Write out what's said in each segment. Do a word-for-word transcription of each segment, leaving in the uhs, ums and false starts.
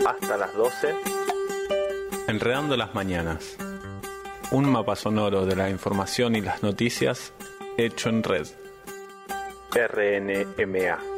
hasta las doce. Enredando las mañanas. Un mapa sonoro de la información y las noticias hecho en red. R N M A.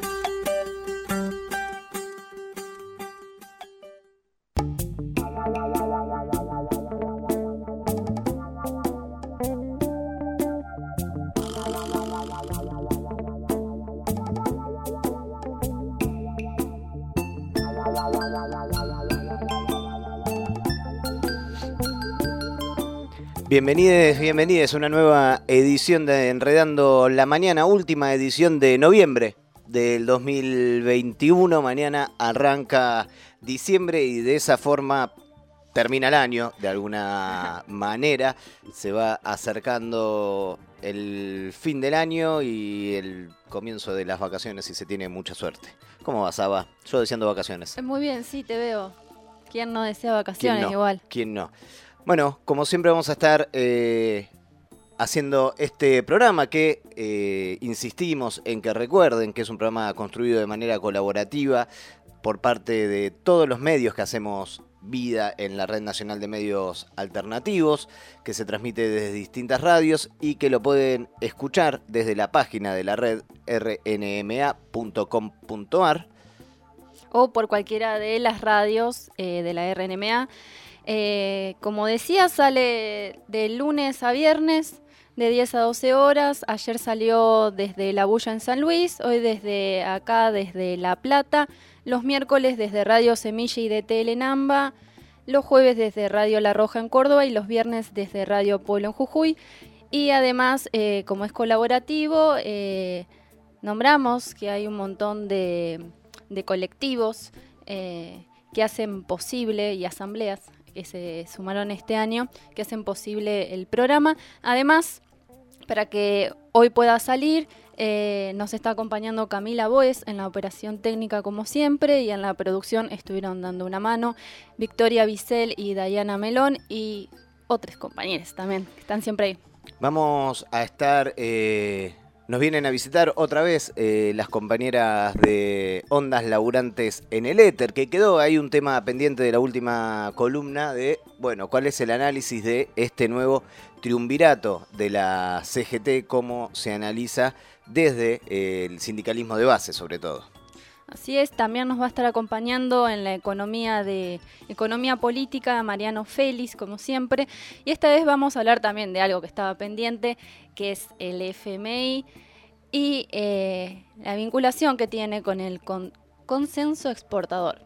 Bienvenidos, bienvenidos a una nueva edición de Enredando la Mañana, última edición de noviembre del dos mil veintiuno. Mañana arranca diciembre y de esa forma termina el año, de alguna manera. Se va acercando el fin del año y el comienzo de las vacaciones si se tiene mucha suerte. ¿Cómo vas, Aba? Yo deseando vacaciones. Muy bien, sí, te veo. ¿Quién no desea vacaciones? ¿Quién no? Igual. ¿Quién no? Bueno, como siempre vamos a estar eh, haciendo este programa que eh, insistimos en que recuerden que es un programa construido de manera colaborativa por parte de todos los medios que hacemos vida en la Red Nacional de Medios Alternativos, que se transmite desde distintas radios y que lo pueden escuchar desde la página de la red r n m a punto com punto a r o por cualquiera de las radios eh, de la R N M A. Eh, como decía, sale de lunes a viernes de diez a doce horas. Ayer salió desde La Bulla en San Luis, hoy desde acá, desde La Plata. Los miércoles desde Radio Semilla y D T L en Amba. Los jueves desde Radio La Roja en Córdoba y los viernes desde Radio Pueblo en Jujuy. Y además, eh, como es colaborativo, eh, nombramos que hay un montón de, de colectivos eh, que hacen posible, y asambleas que se sumaron este año, que hacen posible el programa. Además, para que hoy pueda salir, eh, nos está acompañando Camila Boes en la operación técnica como siempre, y en la producción estuvieron dando una mano Victoria Bisel y Dayana Melón, y otros compañeros también, que están siempre ahí. Vamos a estar... Eh... Nos vienen a visitar otra vez eh, las compañeras de Ondas Laburantes en el Éter, que quedó ahí un tema pendiente de la última columna de, bueno, cuál es el análisis de este nuevo triunvirato de la C G T, cómo se analiza desde eh, el sindicalismo de base, sobre todo. Así es, también nos va a estar acompañando en la economía de economía política Mariano Félix, como siempre. Y esta vez vamos a hablar también de algo que estaba pendiente, que es el F M I y eh, la vinculación que tiene con el con, consenso exportador.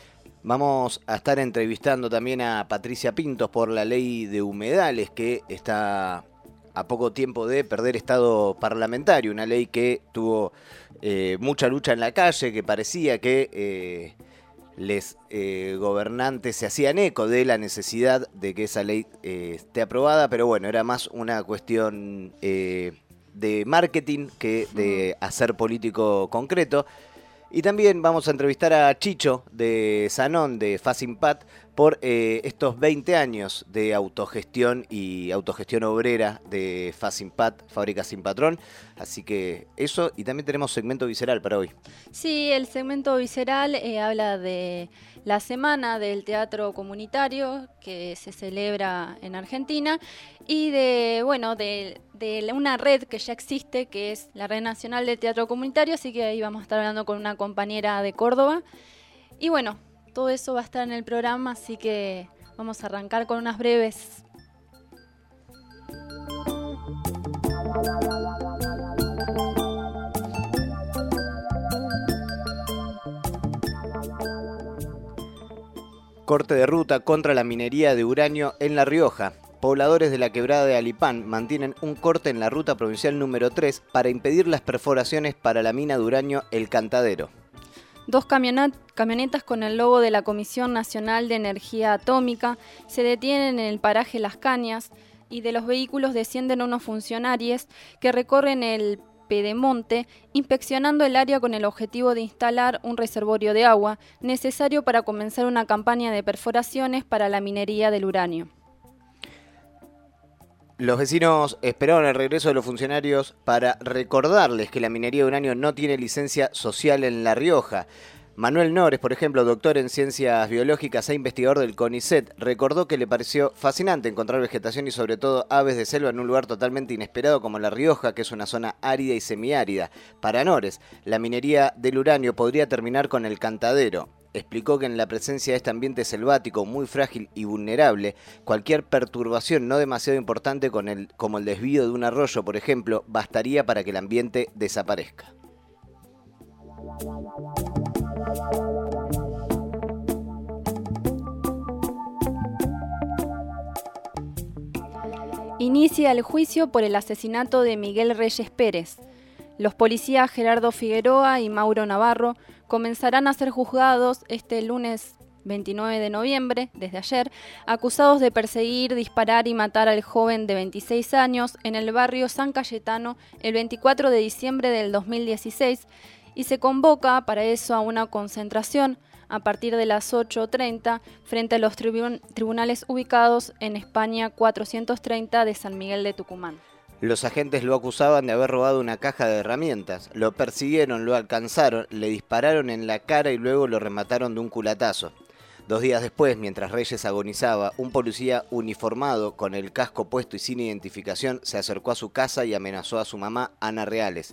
Vamos a estar entrevistando también a Patricia Pintos por la ley de humedales, que está a poco tiempo de perder estado parlamentario, una ley que tuvo eh, mucha lucha en la calle, que parecía que eh, les eh, gobernantes se hacían eco de la necesidad de que esa ley eh, esté aprobada, pero bueno, era más una cuestión eh, de marketing que de hacer político concreto. Y también vamos a entrevistar a Chicho de Sanón, de Facimpat, por eh, estos veinte años de autogestión y autogestión obrera de Facimpat, Fábrica Sin Patrón. Así que eso, y también tenemos segmento visceral para hoy. Sí, el segmento visceral eh, habla de la semana del teatro comunitario que se celebra en Argentina y de, bueno, de, de una red que ya existe, que es la Red Nacional de Teatro Comunitario, así que ahí vamos a estar hablando con una compañera de Córdoba. Y bueno, todo eso va a estar en el programa, así que vamos a arrancar con unas breves. Corte de ruta contra la minería de uranio en La Rioja. Pobladores de la quebrada de Alipán mantienen un corte en la ruta provincial número tres para impedir las perforaciones para la mina de uranio El Cantadero. Dos camionetas con el logo de la Comisión Nacional de Energía Atómica se detienen en el paraje Las Cañas y de los vehículos descienden unos funcionarios que recorren el Pedemonte, inspeccionando el área con el objetivo de instalar un reservorio de agua necesario para comenzar una campaña de perforaciones para la minería del uranio. Los vecinos esperaron el regreso de los funcionarios para recordarles que la minería de uranio no tiene licencia social en La Rioja. Manuel Nores, por ejemplo, doctor en ciencias biológicas e investigador del CONICET, recordó que le pareció fascinante encontrar vegetación y sobre todo aves de selva en un lugar totalmente inesperado como La Rioja, que es una zona árida y semiárida. Para Nores, la minería del uranio podría terminar con el cantadero. Explicó que en la presencia de este ambiente selvático muy frágil y vulnerable, cualquier perturbación no demasiado importante con el, como el desvío de un arroyo, por ejemplo, bastaría para que el ambiente desaparezca. Inicia el juicio por el asesinato de Miguel Reyes Pérez. Los policías Gerardo Figueroa y Mauro Navarro comenzarán a ser juzgados este lunes veintinueve de noviembre, desde ayer, acusados de perseguir, disparar y matar al joven de veintiséis años en el barrio San Cayetano el veinticuatro de diciembre del dos mil dieciséis, y se convoca para eso a una concentración a partir de las ocho treinta frente a los tribun- tribunales ubicados en España cuatrocientos treinta de San Miguel de Tucumán. Los agentes lo acusaban de haber robado una caja de herramientas, lo persiguieron, lo alcanzaron, le dispararon en la cara y luego lo remataron de un culatazo. Dos días después, mientras Reyes agonizaba, un policía uniformado con el casco puesto y sin identificación se acercó a su casa y amenazó a su mamá, Ana Reales.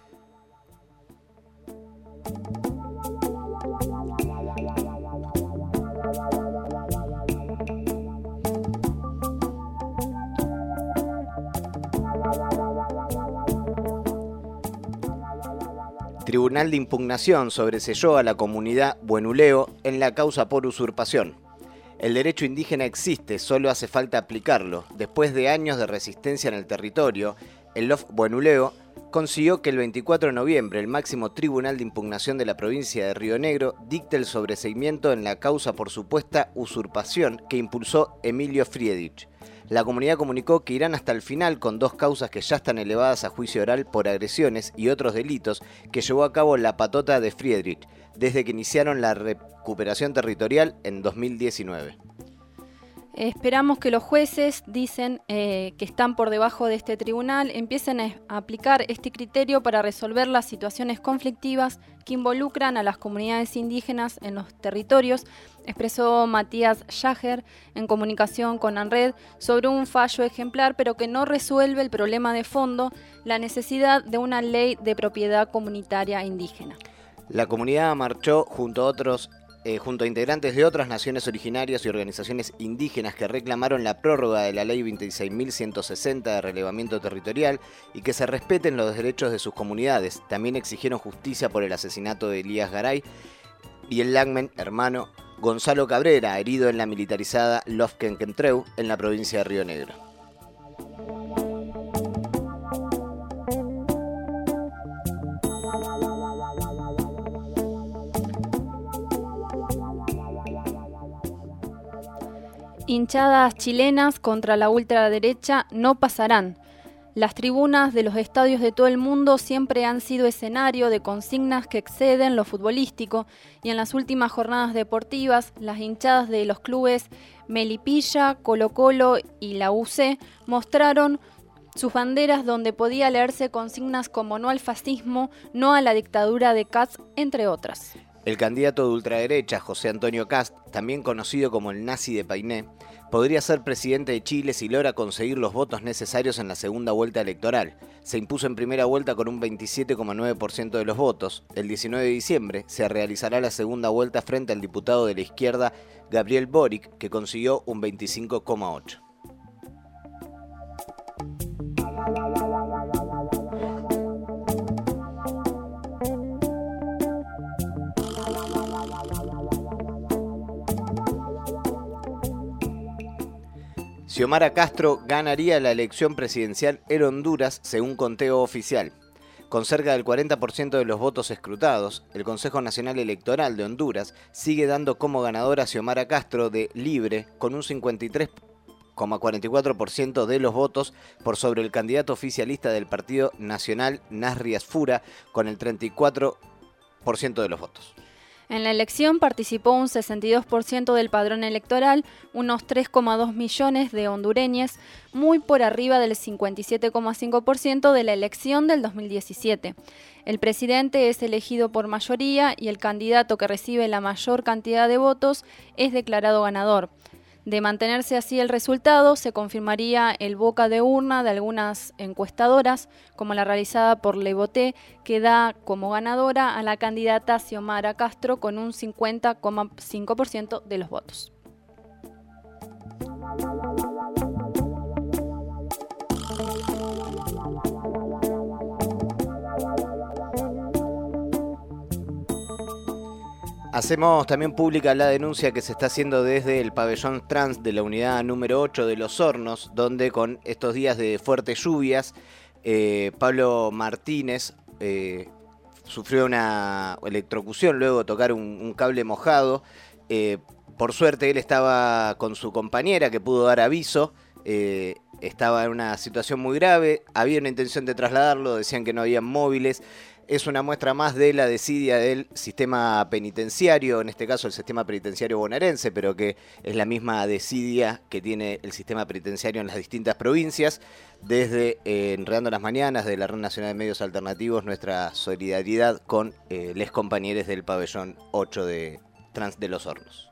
Tribunal de Impugnación sobreseyó a la comunidad Buenuleo en la causa por usurpación. El derecho indígena existe, solo hace falta aplicarlo. Después de años de resistencia en el territorio, el L O F Buenuleo consiguió que el veinticuatro de noviembre el máximo tribunal de impugnación de la provincia de Río Negro dicte el sobreseimiento en la causa por supuesta usurpación que impulsó Emilio Friedrich. La comunidad comunicó que irán hasta el final con dos causas que ya están elevadas a juicio oral por agresiones y otros delitos que llevó a cabo la patota de Friedrich desde que iniciaron la recuperación territorial en dos mil diecinueve. Esperamos que los jueces, dicen, eh, que están por debajo de este tribunal, empiecen a aplicar este criterio para resolver las situaciones conflictivas que involucran a las comunidades indígenas en los territorios, expresó Matías Jager en comunicación con ANRED sobre un fallo ejemplar, pero que no resuelve el problema de fondo, la necesidad de una ley de propiedad comunitaria indígena. La comunidad marchó junto a otros Eh, junto a integrantes de otras naciones originarias y organizaciones indígenas que reclamaron la prórroga de la ley veintiséis mil ciento sesenta de relevamiento territorial y que se respeten los derechos de sus comunidades. También exigieron justicia por el asesinato de Elías Garay y el Lagmen, hermano Gonzalo Cabrera, herido en la militarizada Lofkenkentreu en la provincia de Río Negro. Hinchadas chilenas contra la ultraderecha no pasarán. Las tribunas de los estadios de todo el mundo siempre han sido escenario de consignas que exceden lo futbolístico y en las últimas jornadas deportivas las hinchadas de los clubes Melipilla, Colo-Colo y la U C mostraron sus banderas donde podía leerse consignas como no al fascismo, no a la dictadura de Katz, entre otras. El candidato de ultraderecha, José Antonio Kast, también conocido como el nazi de Painé, podría ser presidente de Chile si logra conseguir los votos necesarios en la segunda vuelta electoral. Se impuso en primera vuelta con un veintisiete coma nueve por ciento de los votos. El diecinueve de diciembre se realizará la segunda vuelta frente al diputado de la izquierda, Gabriel Boric, que consiguió un veinticinco coma ocho por ciento. Xiomara Castro ganaría la elección presidencial en Honduras según conteo oficial. Con cerca del cuarenta por ciento de los votos escrutados, el Consejo Nacional Electoral de Honduras sigue dando como ganadora a Xiomara Castro de Libre con un cincuenta y tres coma cuarenta y cuatro por ciento de los votos por sobre el candidato oficialista del Partido Nacional Nasri Asfura con el treinta y cuatro por ciento de los votos. En la elección participó un sesenta y dos por ciento del padrón electoral, unos tres coma dos millones de hondureños, muy por arriba del cincuenta y siete coma cinco por ciento de la elección del dos mil diecisiete. El presidente es elegido por mayoría y el candidato que recibe la mayor cantidad de votos es declarado ganador. De mantenerse así el resultado, se confirmaría el boca de urna de algunas encuestadoras, como la realizada por Le Voté, que da como ganadora a la candidata Xiomara Castro con un cincuenta coma cinco por ciento de los votos. Hacemos también pública la denuncia que se está haciendo desde el pabellón trans de la unidad número ocho de Los Hornos, donde con estos días de fuertes lluvias, eh, Pablo Martínez eh, sufrió una electrocución luego de tocar un, un cable mojado. Eh, por suerte él estaba con su compañera que pudo dar aviso, eh, estaba en una situación muy grave, había una intención de trasladarlo, decían que no había móviles. Es una muestra más de la desidia del sistema penitenciario, en este caso el sistema penitenciario bonaerense, pero que es la misma desidia que tiene el sistema penitenciario en las distintas provincias. Desde eh, Enredando las Mañanas, de la Red Nacional de Medios Alternativos, nuestra solidaridad con eh, les compañeros del pabellón ocho de Trans de Los Hornos.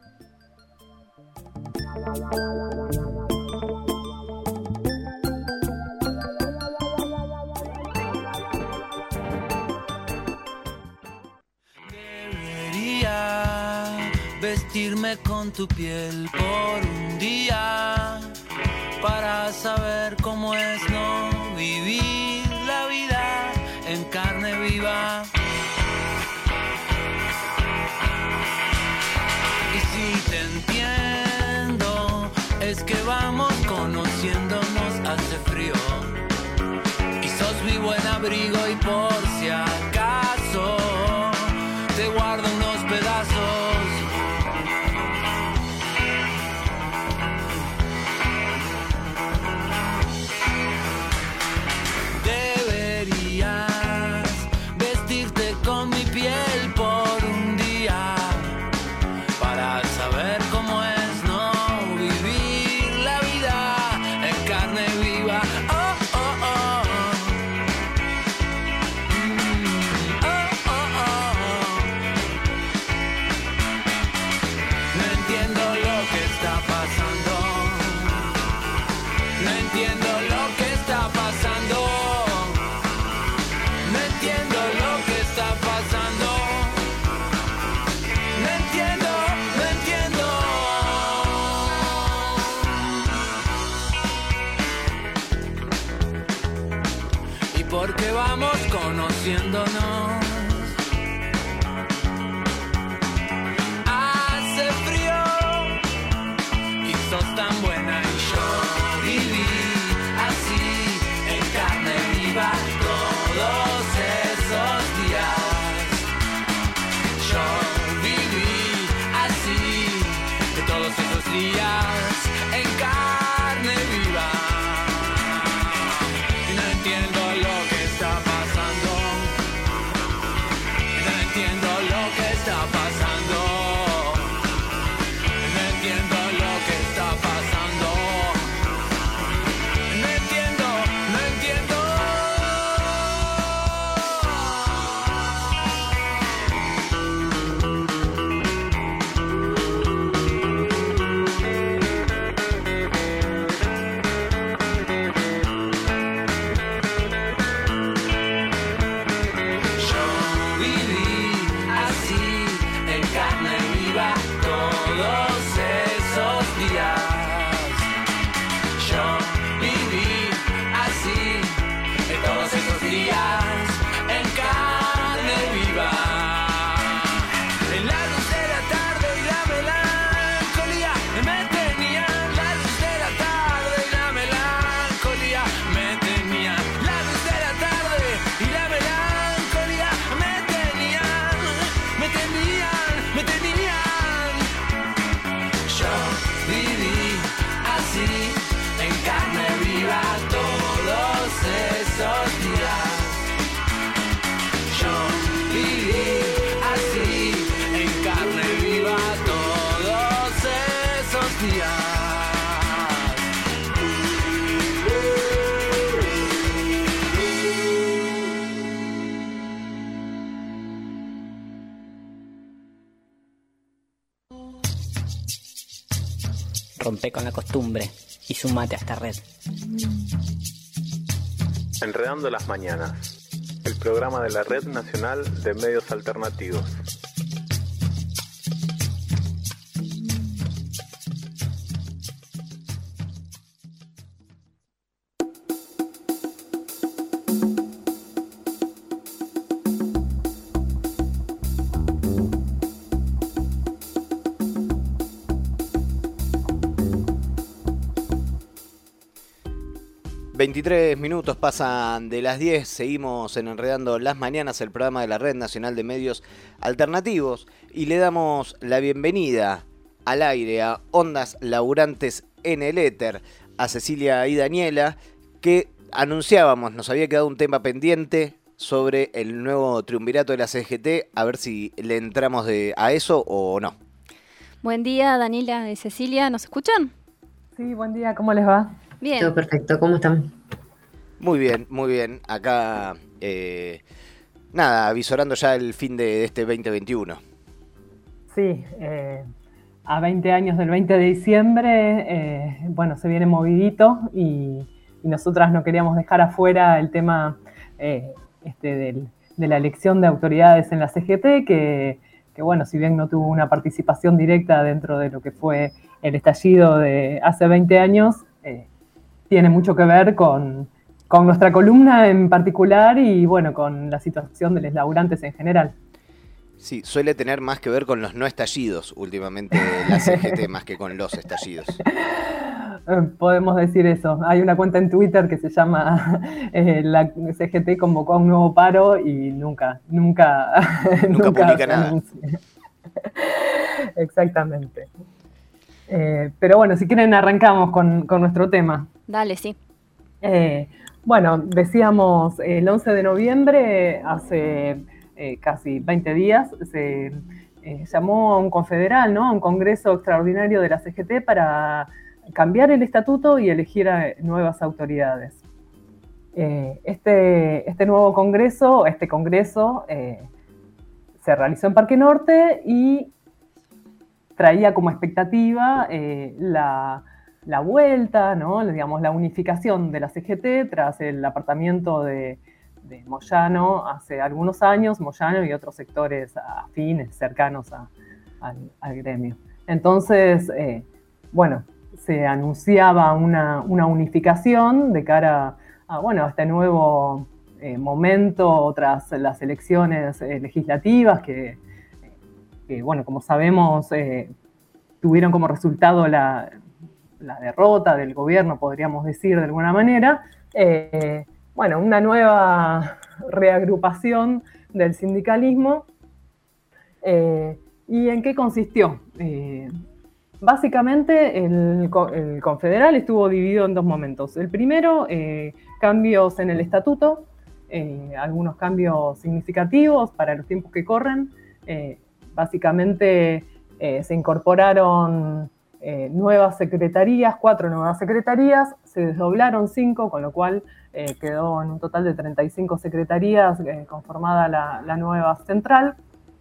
Vestirme con tu piel por un día para saber cómo es no vivir la vida en carne viva. Y si te entiendo, es que vamos conociéndonos, hace frío y sos mi buen abrigo, y por si acaso te guardo unos pedazos. Porque vamos conociéndonos. Hace frío y sos tan buena, y yo viví así en carne viva todos esos días. Yo viví así de todos esos días en carne viva. Y no entiendo lo que está pasando. No entiendo lo que está pasando. No entiendo lo que está pasando. No entiendo, no entiendo. rompe con la costumbre y sumate a esta red. Enredando las mañanas, el programa de la Red Nacional de Medios Alternativos. veintitrés minutos pasan de las diez, seguimos en Enredando las Mañanas, el programa de la Red Nacional de Medios Alternativos, y le damos la bienvenida al aire a Ondas Laburantes en el Éter, a Cecilia y Daniela, que anunciábamos, nos había quedado un tema pendiente sobre el nuevo triunvirato de la C G T, a ver si le entramos de, a eso o no. Buen día, Daniela y Cecilia, ¿nos escuchan? Sí, buen día, ¿cómo les va? Bien. Todo perfecto, ¿cómo están? Muy bien, muy bien. Acá, eh, nada, avisorando ya el fin de este veinte veintiuno. Sí, eh, a veinte años del veinte de diciembre, eh, bueno, se viene movidito y, y nosotras no queríamos dejar afuera el tema eh, este del, de la elección de autoridades en la C G T, que, que, bueno, si bien no tuvo una participación directa dentro de lo que fue el estallido de hace veinte años, eh, tiene mucho que ver con, con nuestra columna en particular y, bueno, con la situación de los laburantes en general. Sí, suele tener más que ver con los no estallidos últimamente la C G T más que con los estallidos. Podemos decir eso. Hay una cuenta en Twitter que se llama eh, la C G T convocó a un nuevo paro y nunca, nunca, nunca, nunca publica nada. Anuncia. Exactamente. Eh, pero bueno, si quieren arrancamos con, con nuestro tema. Dale, sí. Eh, bueno, decíamos el once de noviembre, hace eh, casi veinte días, se eh, llamó a un confederal, ¿no? A un congreso extraordinario de la C G T para cambiar el estatuto y elegir a nuevas autoridades. Eh, este, este nuevo congreso, este congreso eh, se realizó en Parque Norte y traía como expectativa eh, la, la vuelta, ¿no? Digamos, la unificación de la C G T tras el apartamiento de, de Moyano hace algunos años, Moyano y otros sectores afines, cercanos a, al, al gremio. Entonces, eh, bueno, se anunciaba una, una unificación de cara a, bueno, a este nuevo eh, momento tras las elecciones eh, legislativas que que, bueno, como sabemos, eh, tuvieron como resultado la, la derrota del gobierno, podríamos decir de alguna manera. Eh, bueno, una nueva reagrupación del sindicalismo. Eh, ¿Y en qué consistió? Eh, básicamente, el, el confederal estuvo dividido en dos momentos. El primero, eh, cambios en el estatuto, eh, algunos cambios significativos para los tiempos que corren. Eh, Básicamente eh, se incorporaron eh, nuevas secretarías, cuatro nuevas secretarías, se desdoblaron cinco, con lo cual eh, quedó en un total de treinta y cinco secretarías eh, conformada la, la nueva central.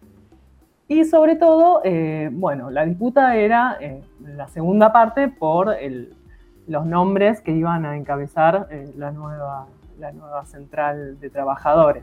Y sobre todo, eh, bueno, la disputa era eh, la segunda parte por el, los nombres que iban a encabezar eh, la, nueva, la nueva central de trabajadores.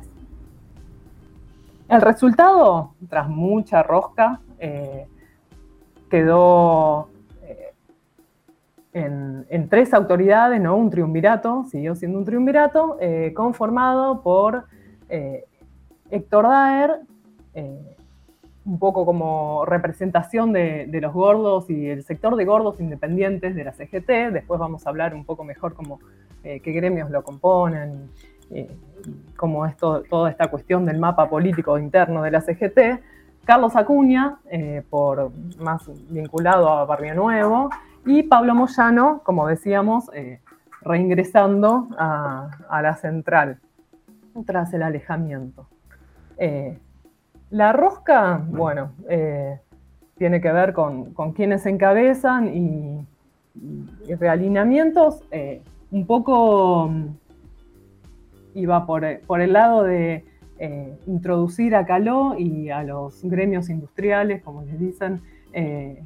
El resultado, tras mucha rosca, eh, quedó eh, en, en tres autoridades, ¿no? Un triunvirato, siguió siendo un triunvirato, eh, conformado por eh, Héctor Daer, eh, un poco como representación de, de los gordos y el sector de gordos independientes de la C G T. Después vamos a hablar un poco mejor cómo, eh, qué gremios lo componen, eh, cómo es todo, toda esta cuestión del mapa político interno de la C G T. Carlos Acuña, eh, por más vinculado a Barrio Nuevo, y Pablo Moyano, como decíamos, eh, reingresando a, a la central tras el alejamiento. Eh, la rosca, bueno, eh, tiene que ver con, con quienes encabezan y, y realineamientos, eh, un poco iba por, por el lado de eh, introducir a Caló y a los gremios industriales, como les dicen, eh,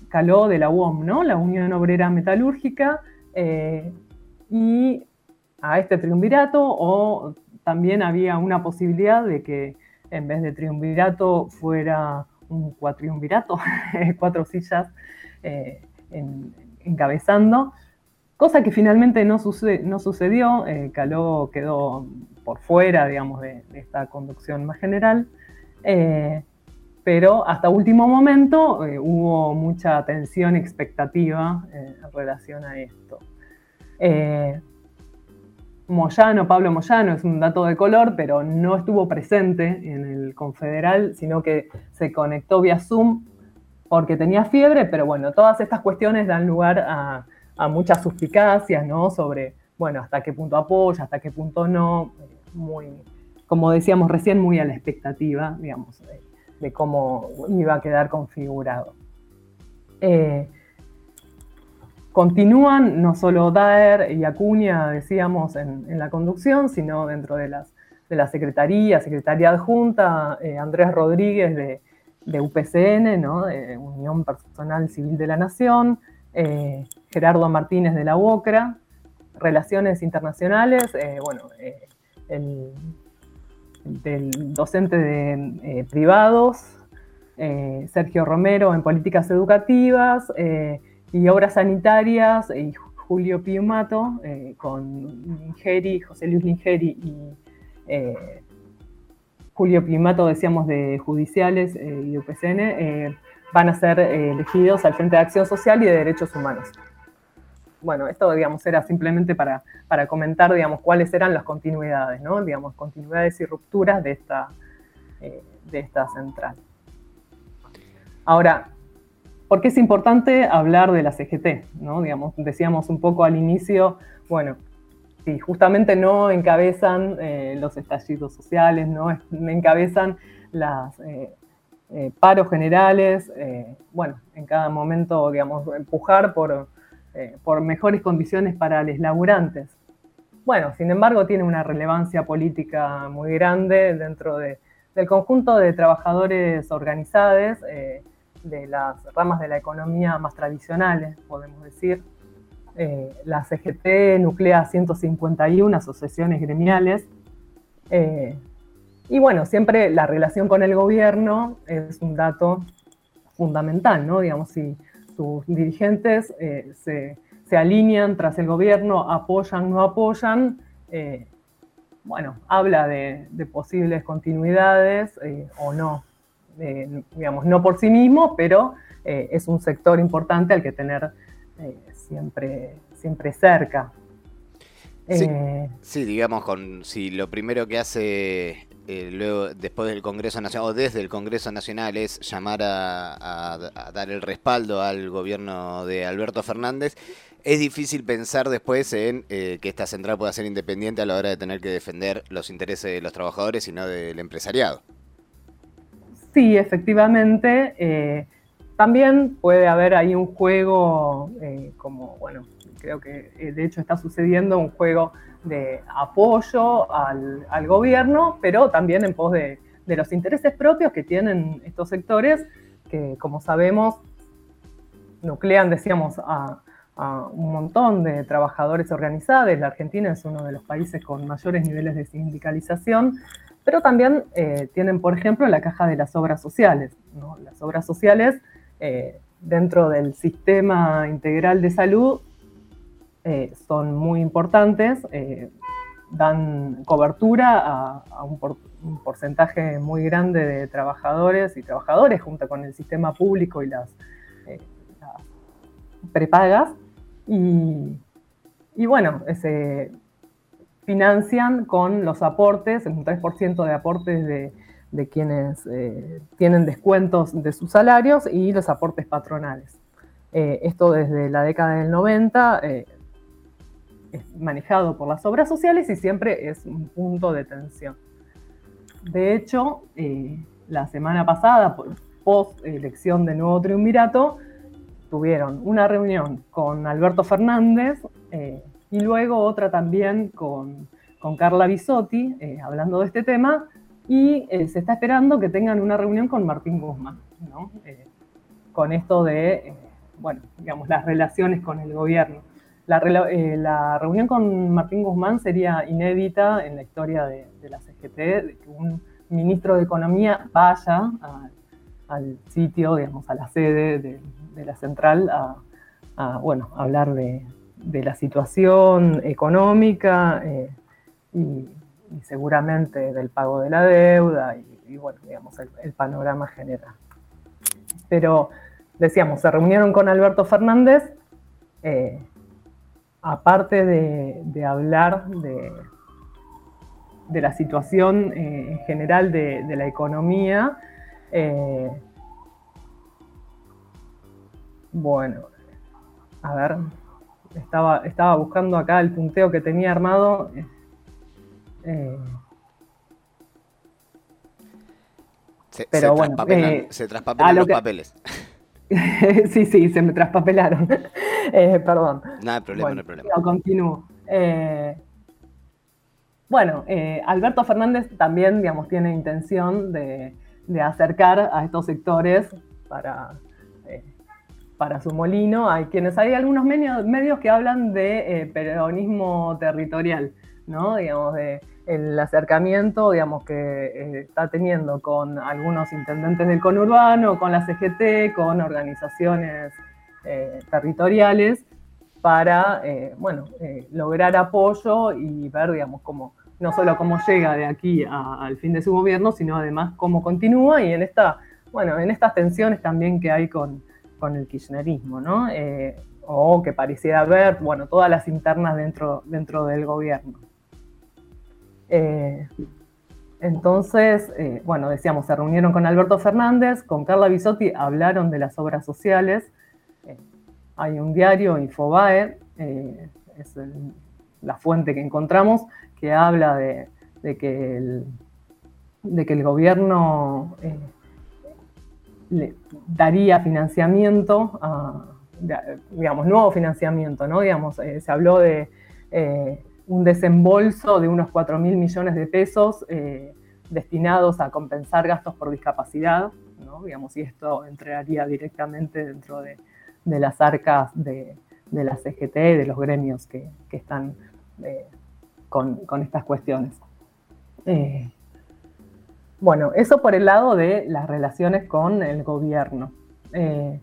caló de la U O M, ¿no? La Unión Obrera Metalúrgica, eh, y a este triunvirato, o también había una posibilidad de que en vez de triunvirato fuera un cuatriunvirato, cuatro sillas eh, en, encabezando, cosa que finalmente no, suce no sucedió. eh, Caló quedó por fuera, digamos, de, de esta conducción más general, eh, pero hasta último momento eh, hubo mucha tensión y expectativa eh, en relación a esto. Eh, Moyano, Pablo Moyano, es un dato de color, pero no estuvo presente en el Confederal, sino que se conectó vía Zoom porque tenía fiebre, pero bueno, todas estas cuestiones dan lugar a, a muchas suspicacias, ¿no? Sobre, bueno, hasta qué punto apoya, hasta qué punto no, muy, como decíamos recién, muy a la expectativa, digamos, de, de cómo iba a quedar configurado. Eh, Continúan no solo Daer y Acuña, decíamos, en, en la conducción, sino dentro de, las, de la Secretaría, Secretaría Adjunta, eh, Andrés Rodríguez de, de U P C N, ¿no? de Unión Personal Civil de la Nación, eh, Gerardo Martínez de la UOCRA, Relaciones Internacionales, eh, bueno, eh, el, del docente de eh, privados, eh, Sergio Romero en Políticas Educativas, eh, y Obras Sanitarias, y Julio Piumato, eh, con Lingeri, José Luis Lingeri y eh, Julio Piumato, decíamos, de Judiciales eh, y U P C N, eh, van a ser eh, elegidos al Frente de Acción Social y de Derechos Humanos. Bueno, esto, digamos, era simplemente para, para comentar, digamos, cuáles eran las continuidades, ¿no? Digamos, continuidades y rupturas de esta, eh, de esta central. Ahora, ¿por qué es importante hablar de la C G T? ¿No? Digamos, decíamos un poco al inicio, bueno, si justamente no encabezan eh, los estallidos sociales, no encabezan los eh, eh, paros generales, eh, bueno, en cada momento, digamos, empujar por, eh, por mejores condiciones para los laburantes. Bueno, sin embargo, tiene una relevancia política muy grande dentro de, del conjunto de trabajadores organizados, eh, de las ramas de la economía más tradicionales, podemos decir. Eh, la C G T nuclea ciento cincuenta y una asociaciones gremiales, eh, y bueno, siempre la relación con el gobierno es un dato fundamental, ¿no? Digamos, si sus dirigentes eh, se, se alinean tras el gobierno, apoyan, no apoyan, eh, bueno, habla de, de posibles continuidades eh, o no. Eh, digamos, no por sí mismo, pero eh, es un sector importante al que tener eh, siempre, siempre cerca. Sí, eh, sí, digamos, con si lo primero que hace eh, luego, después del Congreso Nacional, o desde el Congreso Nacional, es llamar a, a, a dar el respaldo al gobierno de Alberto Fernández, es difícil pensar después en eh, que esta central pueda ser independiente a la hora de tener que defender los intereses de los trabajadores y no del empresariado. Sí, efectivamente. Eh, también puede haber ahí un juego, eh, como, bueno, creo que eh, de hecho está sucediendo, un juego de apoyo al, al gobierno, pero también en pos de, de los intereses propios que tienen estos sectores, que, como sabemos, nuclean, decíamos, a, a un montón de trabajadores organizados. La Argentina es uno de los países con mayores niveles de sindicalización, pero también eh, tienen, por ejemplo, la caja de las obras sociales, ¿no? Las obras sociales, eh, dentro del sistema integral de salud, eh, son muy importantes, eh, dan cobertura a, a un, por, un porcentaje muy grande de trabajadores y trabajadores, junto con el sistema público y las, eh, las prepagas, y, y bueno, ese... financian con los aportes, un tres por ciento de aportes de, de quienes eh, tienen descuentos de sus salarios y los aportes patronales. Eh, esto desde la década del noventa eh, es manejado por las obras sociales y siempre es un punto de tensión. De hecho, eh, la semana pasada, post elección del nuevo triunvirato, tuvieron una reunión con Alberto Fernández, eh, y luego otra también con, con Carla Bisotti, eh, hablando de este tema, y eh, se está esperando que tengan una reunión con Martín Guzmán, ¿no? Eh, con esto de eh, bueno, digamos, las relaciones con el gobierno. La, eh, la reunión con Martín Guzmán sería inédita en la historia de, de la C G T, de que un ministro de Economía vaya a, al sitio, digamos, a la sede de, de la central a, a bueno, hablar de, de la situación económica eh, y, y seguramente del pago de la deuda y, y bueno, digamos, el, el panorama general. Pero, decíamos, se reunieron con Alberto Fernández, eh, aparte de, de hablar de, de la situación eh, en general de, de la economía, eh, bueno, a ver, estaba, estaba buscando acá el punteo que tenía armado. Eh, se, pero se bueno, traspapelan, eh, se traspapelan los que, papeles. sí, sí, se me traspapelaron. eh, perdón. No hay problema, bueno, no hay problema. No, continúo. Eh, bueno, eh, Alberto Fernández también, digamos, tiene intención de, de acercar a estos sectores para, eh, para su molino. Hay quienes, hay algunos medios, medios que hablan de eh, peronismo territorial, ¿no? Digamos, de el acercamiento, digamos, que eh, está teniendo con algunos intendentes del conurbano, con la C G T, con organizaciones eh, territoriales, para, eh, bueno, eh, lograr apoyo y ver, digamos, cómo, no solo cómo llega de aquí a, al fin de su gobierno, sino además cómo continúa y en esta, bueno, en estas tensiones también que hay con, con el kirchnerismo, ¿no? Eh, o que pareciera haber, bueno, todas las internas dentro, dentro del gobierno. Eh, entonces, eh, bueno, decíamos, se reunieron con Alberto Fernández, con Carla Bisotti, hablaron de las obras sociales. Eh, hay un diario, Infobae, eh, es el, la fuente que encontramos, que habla de, de, que, el, de que el gobierno eh, le daría financiamiento, a, digamos, nuevo financiamiento, ¿no? Digamos, eh, se habló de Eh, un desembolso de unos cuatro mil millones de pesos eh, destinados a compensar gastos por discapacidad, ¿no? Digamos, y esto entraría directamente dentro de, de las arcas de, de la C G T y de los gremios que, que están eh, con, con estas cuestiones. Eh, bueno, eso por el lado de las relaciones con el gobierno. Eh,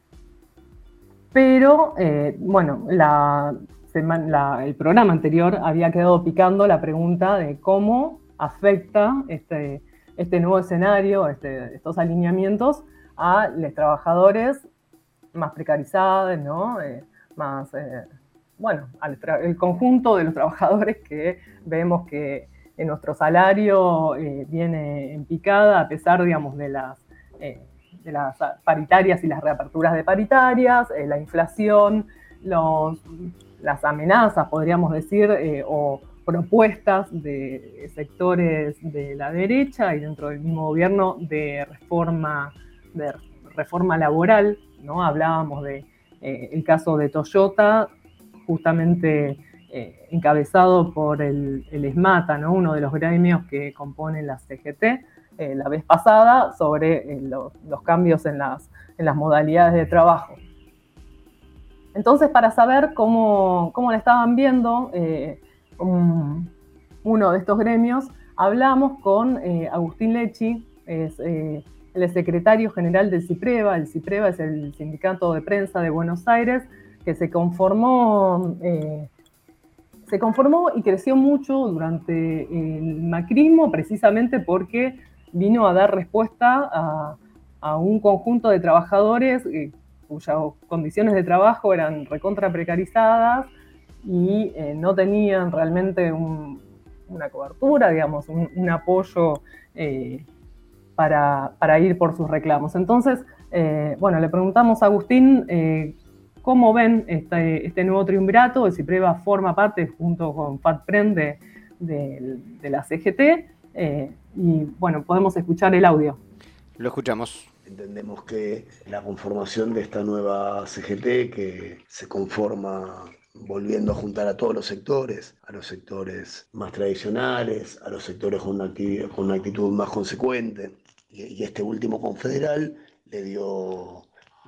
pero, eh, bueno, la... La, el programa anterior había quedado picando la pregunta de cómo afecta este, este nuevo escenario, este, estos alineamientos a los trabajadores más precarizados, ¿no? Eh, más, eh, bueno, al el conjunto de los trabajadores que vemos que en nuestro salario eh, viene en picada a pesar, digamos, de las, eh, de las paritarias y las reaperturas de paritarias, eh, la inflación, los... las amenazas, podríamos decir, eh, o propuestas de sectores de la derecha y dentro del mismo gobierno de reforma, de reforma laboral, ¿no? Hablábamos de eh, el caso de Toyota, justamente eh, encabezado por el, el ESMATA, ¿no? Uno de los gremios que componen la C G T, eh, la vez pasada, sobre eh, lo, los cambios en las, en las modalidades de trabajo. Entonces, para saber cómo, cómo la estaban viendo eh, um, uno de estos gremios, hablamos con eh, Agustín Lecci, es eh, el secretario general del CIPREVA. El CIPREVA es el Sindicato de Prensa de Buenos Aires, que se conformó, eh, se conformó y creció mucho durante el macrismo, precisamente porque vino a dar respuesta a, a un conjunto de trabajadores eh, cuyas condiciones de trabajo eran recontra precarizadas y eh, no tenían realmente un, una cobertura, digamos, un, un apoyo eh, para, para ir por sus reclamos. Entonces, eh, bueno, le preguntamos a Agustín eh, cómo ven este, este nuevo triunvirato. El CIPREVA forma parte, junto con FATPREN, de, de, de la C G T, eh, y bueno, podemos escuchar el audio. Lo escuchamos. Entendemos que la conformación de esta nueva C G T, que se conforma volviendo a juntar a todos los sectores, a los sectores más tradicionales, a los sectores con una, actividad, con una actitud más consecuente, y, y este último confederal le dio,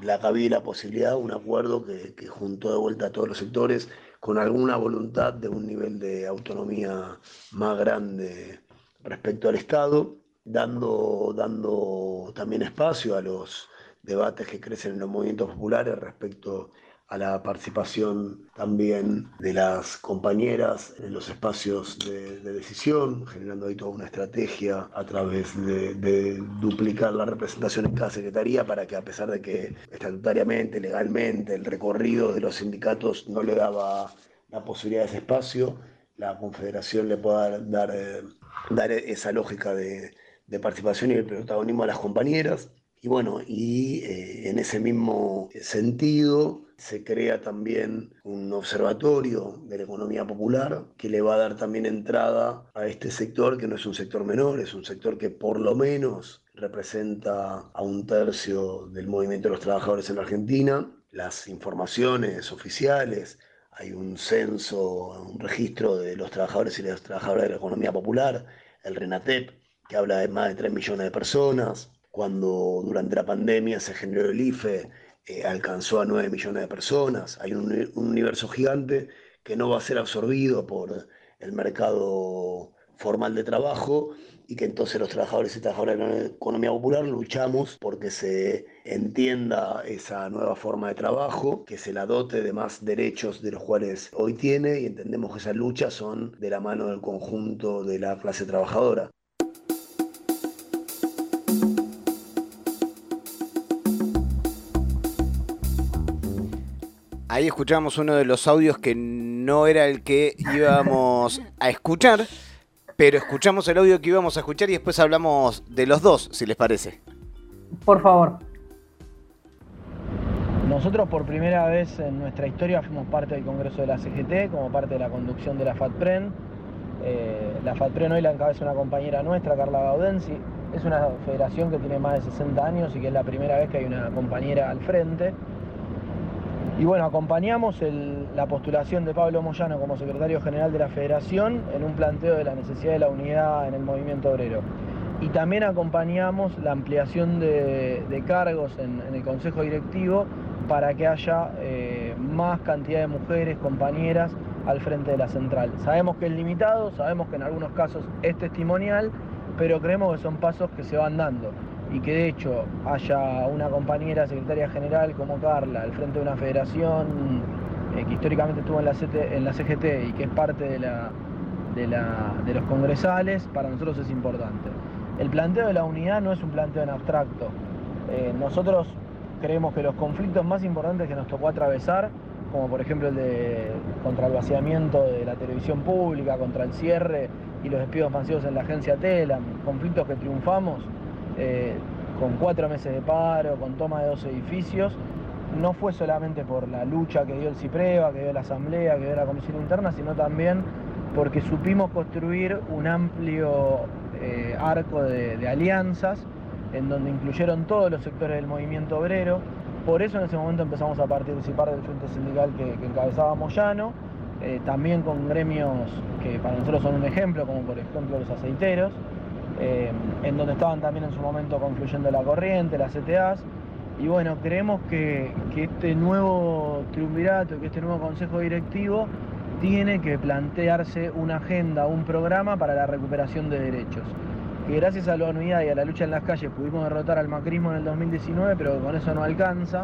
la cabida y la posibilidad de un acuerdo que, que juntó de vuelta a todos los sectores con alguna voluntad de un nivel de autonomía más grande respecto al Estado, dando, dando también espacio a los debates que crecen en los movimientos populares respecto a la participación también de las compañeras en los espacios de, de decisión, generando ahí toda una estrategia a través de, de duplicar la representación en cada secretaría para que, a pesar de que estatutariamente, legalmente, el recorrido de los sindicatos no le daba la posibilidad de ese espacio, la Confederación le pueda dar, eh, dar esa lógica de, de participación y el protagonismo a las compañeras. Y bueno, y eh, en ese mismo sentido se crea también un observatorio de la economía popular que le va a dar también entrada a este sector, que no es un sector menor, es un sector que por lo menos representa a un tercio del movimiento de los trabajadores en la Argentina. Las informaciones oficiales, hay un censo, un registro de los trabajadores y las trabajadoras de la economía popular, el RENATEP, que habla de más de tres millones de personas. Cuando durante la pandemia se generó el I F E, eh, alcanzó a nueve millones de personas. Hay un, un universo gigante que no va a ser absorbido por el mercado formal de trabajo y que entonces los trabajadores y trabajadoras de la economía popular luchamos porque se entienda esa nueva forma de trabajo, que se la dote de más derechos de los cuales hoy tiene, y entendemos que esas luchas son de la mano del conjunto de la clase trabajadora. Ahí escuchamos uno de los audios que no era el que íbamos a escuchar, pero escuchamos el audio que íbamos a escuchar y después hablamos de los dos, si les parece. Por favor. Nosotros por primera vez en nuestra historia fuimos parte del Congreso de la C G T, como parte de la conducción de la FATPREN. Eh, la FATPREN hoy la encabeza una compañera nuestra, Carla Gaudensi. Es una federación que tiene más de sesenta años y que es la primera vez que hay una compañera al frente. Y bueno, acompañamos el, la postulación de Pablo Moyano como secretario general de la Federación en un planteo de la necesidad de la unidad en el movimiento obrero. Y también acompañamos la ampliación de, de cargos en, en el Consejo Directivo para que haya eh, más cantidad de mujeres, compañeras, al frente de la central. Sabemos que es limitado, sabemos que en algunos casos es testimonial, pero creemos que son pasos que se van dando. Y que de hecho haya una compañera secretaria general como Carla al frente de una federación eh, que históricamente estuvo en la, C T, en la C G T y que es parte de, la, de, la, de los congresales, para nosotros es importante. El planteo de la unidad no es un planteo en abstracto. Eh, nosotros creemos que los conflictos más importantes que nos tocó atravesar, como por ejemplo el de contra el vaciamiento de la televisión pública, contra el cierre y los despidos masivos en la agencia Telam, conflictos que triunfamos, Eh, con cuatro meses de paro, con toma de dos edificios, no fue solamente por la lucha que dio el CIPREVA, que dio la Asamblea, que dio la Comisión Interna, sino también porque supimos construir un amplio eh, arco de, de alianzas en donde incluyeron todos los sectores del movimiento obrero. Por eso en ese momento empezamos a participar del frente sindical que, que encabezaba Moyano, eh, también con gremios que para nosotros son un ejemplo, como por ejemplo los aceiteros, Eh, en donde estaban también en su momento confluyendo la corriente, las C T As, y bueno, creemos que, que este nuevo triunvirato, que este nuevo consejo directivo tiene que plantearse una agenda, un programa para la recuperación de derechos, que gracias a la unidad y a la lucha en las calles pudimos derrotar al macrismo en el dos mil diecinueve, pero con eso no alcanza,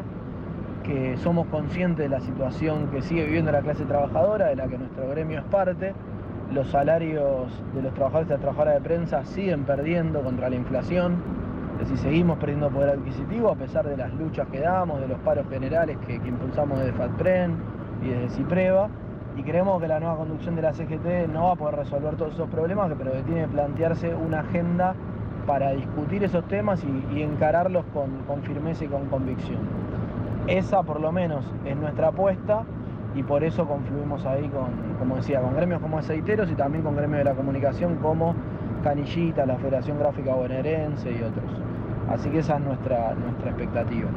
que somos conscientes de la situación que sigue viviendo la clase trabajadora, de la que nuestro gremio es parte. Los salarios de los trabajadores y las trabajadoras de prensa siguen perdiendo contra la inflación, es decir, seguimos perdiendo poder adquisitivo a pesar de las luchas que damos, de los paros generales que, que impulsamos desde FATPREN y desde CIPREVA, y creemos que la nueva conducción de la C G T no va a poder resolver todos esos problemas, pero que tiene que plantearse una agenda para discutir esos temas y, y encararlos con, con firmeza y con convicción. Esa por lo menos es nuestra apuesta, y por eso confluimos ahí con, como decía, con gremios como aceiteros y también con gremios de la comunicación como Canillita, la Federación Gráfica Bonaerense y otros. Así que esa es nuestra, nuestra expectativa.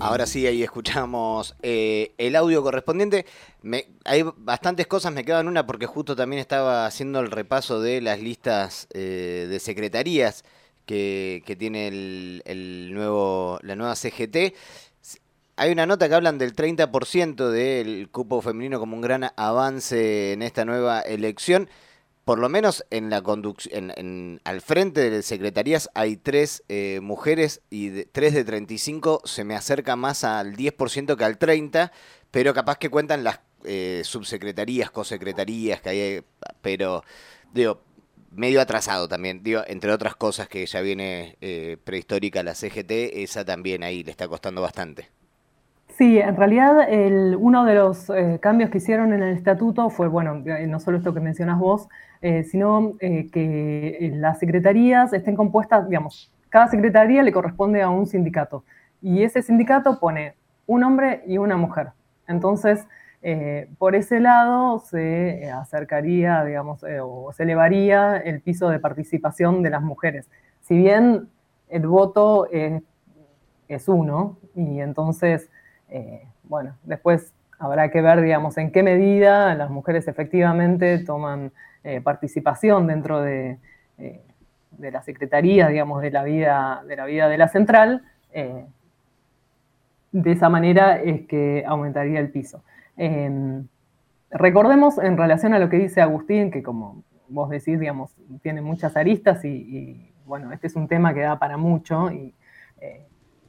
Ahora sí, ahí escuchamos eh, el audio correspondiente. Me, hay bastantes cosas, me quedan una porque justo también estaba haciendo el repaso de las listas eh, de secretarías que, que tiene el, el nuevo, la nueva C G T. Hay una nota que hablan del treinta por ciento del cupo femenino como un gran avance en esta nueva elección. Por lo menos en la conducción, en, en, al frente de secretarías hay tres eh, mujeres y de, tres de treinta y cinco se me acerca más al diez por ciento que al treinta por ciento, pero capaz que cuentan las eh, subsecretarías, cosecretarías que hay, pero digo, medio atrasado también, digo, entre otras cosas que ya viene eh, prehistórica la C G T, esa también ahí le está costando bastante. Sí, en realidad el, uno de los eh, cambios que hicieron en el estatuto fue, bueno, no solo esto que mencionás vos, eh, sino eh, que las secretarías estén compuestas, digamos, cada secretaría le corresponde a un sindicato y ese sindicato pone un hombre y una mujer. Entonces, eh, por ese lado se acercaría, digamos, eh, o se elevaría el piso de participación de las mujeres. Si bien el voto eh, es uno y entonces... Eh, bueno, después habrá que ver, digamos, en qué medida las mujeres efectivamente toman eh, participación dentro de, eh, de la secretaría, digamos, de la vida de la, vida de la central. Eh, de esa manera es que aumentaría el piso. Eh, recordemos, en relación a lo que dice Agustín, que como vos decís, digamos, tiene muchas aristas y, y bueno, este es un tema que da para mucho y... Eh,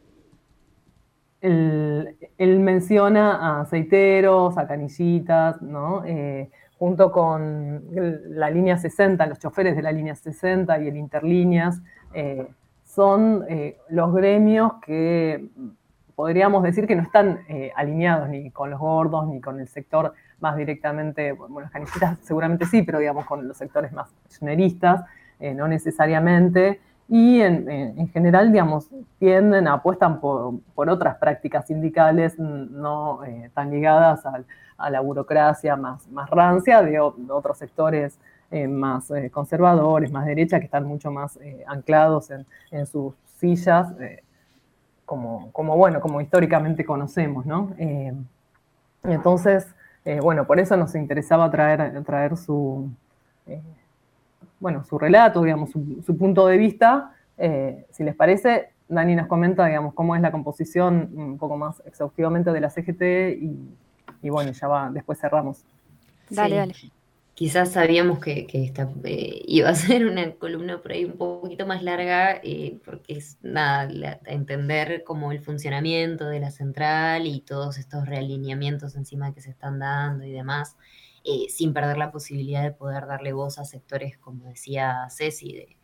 Él, él menciona a aceiteros, a canillitas, ¿no? Eh, junto con la línea sesenta, los choferes de la línea sesenta y el Interlíneas, eh, son eh, los gremios que podríamos decir que no están eh, alineados ni con los gordos, ni con el sector más directamente, bueno, los canillitas seguramente sí, pero digamos con los sectores más kirchneristas, eh, no necesariamente. Y en, en, en general, digamos, tienden, apuestan por, por otras prácticas sindicales no eh, tan ligadas a, a la burocracia más, más rancia de, de otros sectores eh, más eh, conservadores, más derecha, que están mucho más eh, anclados en, en sus sillas, eh, como, como, bueno, como históricamente conocemos, ¿no? Eh, entonces, eh, bueno, por eso nos interesaba traer, traer su... Eh, bueno, su relato, digamos, su, su punto de vista. Eh, si les parece, Dani nos comenta, digamos, cómo es la composición un poco más exhaustivamente de la C G T y, y bueno, ya va, después cerramos. Dale, sí. dale. Quizás sabíamos que, que esta, eh, iba a ser una columna por ahí un poquito más larga, eh, porque es nada, la, entender como el funcionamiento de la central y todos estos realineamientos encima que se están dando y demás. Eh, sin perder la posibilidad de poder darle voz a sectores, como decía Ceci, de,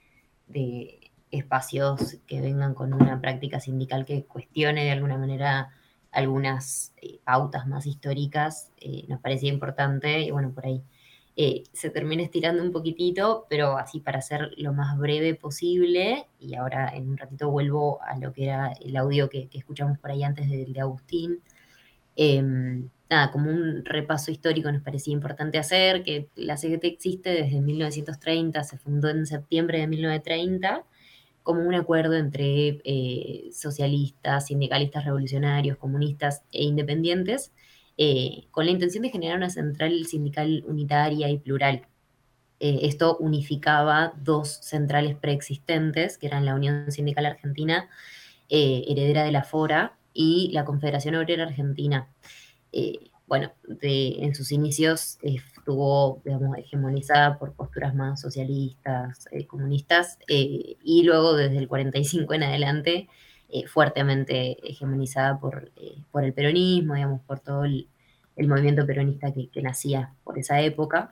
de espacios que vengan con una práctica sindical que cuestione de alguna manera algunas eh, pautas más históricas, eh, nos parecía importante, y bueno, por ahí eh, se termina estirando un poquitito, pero así para ser lo más breve posible, y ahora en un ratito vuelvo a lo que era el audio que, que escuchamos por ahí antes del de Agustín. Eh, nada, como un repaso histórico nos parecía importante hacer, que la C G T existe desde mil novecientos treinta, se fundó en septiembre de mil novecientos treinta, como un acuerdo entre eh, socialistas, sindicalistas revolucionarios, comunistas e independientes, eh, con la intención de generar una central sindical unitaria y plural. Eh, esto unificaba dos centrales preexistentes, que eran la Unión Sindical Argentina, eh, heredera de la Fora, y la Confederación Obrera Argentina. Eh, bueno, de, en sus inicios eh, estuvo, digamos, hegemonizada por posturas más socialistas, eh, comunistas, eh, y luego desde el cuarenta y cinco en adelante, eh, fuertemente hegemonizada por, eh, por el peronismo, digamos, por todo el, el movimiento peronista que, que nacía por esa época.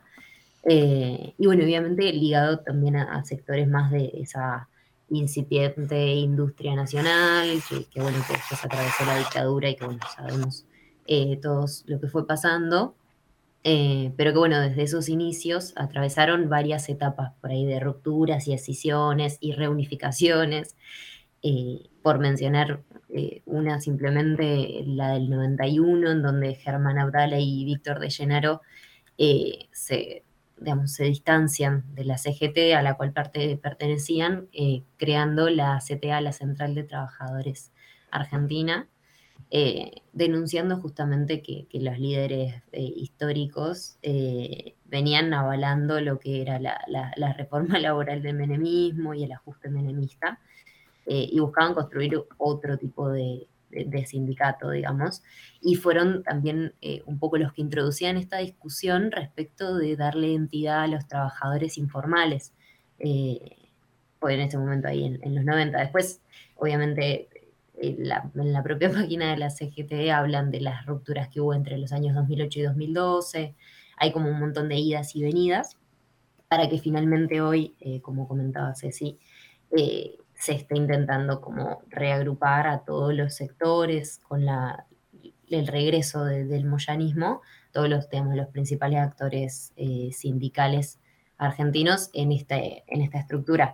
Eh, y bueno, obviamente ligado también a, a sectores más de esa incipiente industria nacional, que, que bueno, que después atravesó la dictadura y que bueno, sabemos eh, todos lo que fue pasando, eh, pero que bueno, desde esos inicios atravesaron varias etapas por ahí de rupturas y escisiones y reunificaciones, eh, por mencionar eh, una simplemente la del noventa y uno, en donde Germán Abdala y Víctor de Llenaro eh, se... digamos, se distancian de la C G T a la cual parte, pertenecían, eh, creando la C T A, la Central de Trabajadores Argentina, eh, denunciando justamente que, que los líderes eh, históricos eh, venían avalando lo que era la, la, la reforma laboral del menemismo y el ajuste menemista, eh, y buscaban construir otro tipo de, de, de sindicato, digamos, y fueron también eh, un poco los que introducían esta discusión respecto de darle entidad a los trabajadores informales, eh, pues en ese momento ahí en, en los noventa. Después, obviamente, en la, en la propia página de la C G T hablan de las rupturas que hubo entre los años dos mil ocho y dos mil doce, hay como un montón de idas y venidas, para que finalmente hoy, eh, como comentaba Ceci, eh, se esté intentando como reagrupar a todos los sectores con la, el regreso de, del moyanismo, todos los, digamos, los principales actores eh, sindicales argentinos en, este, en esta estructura.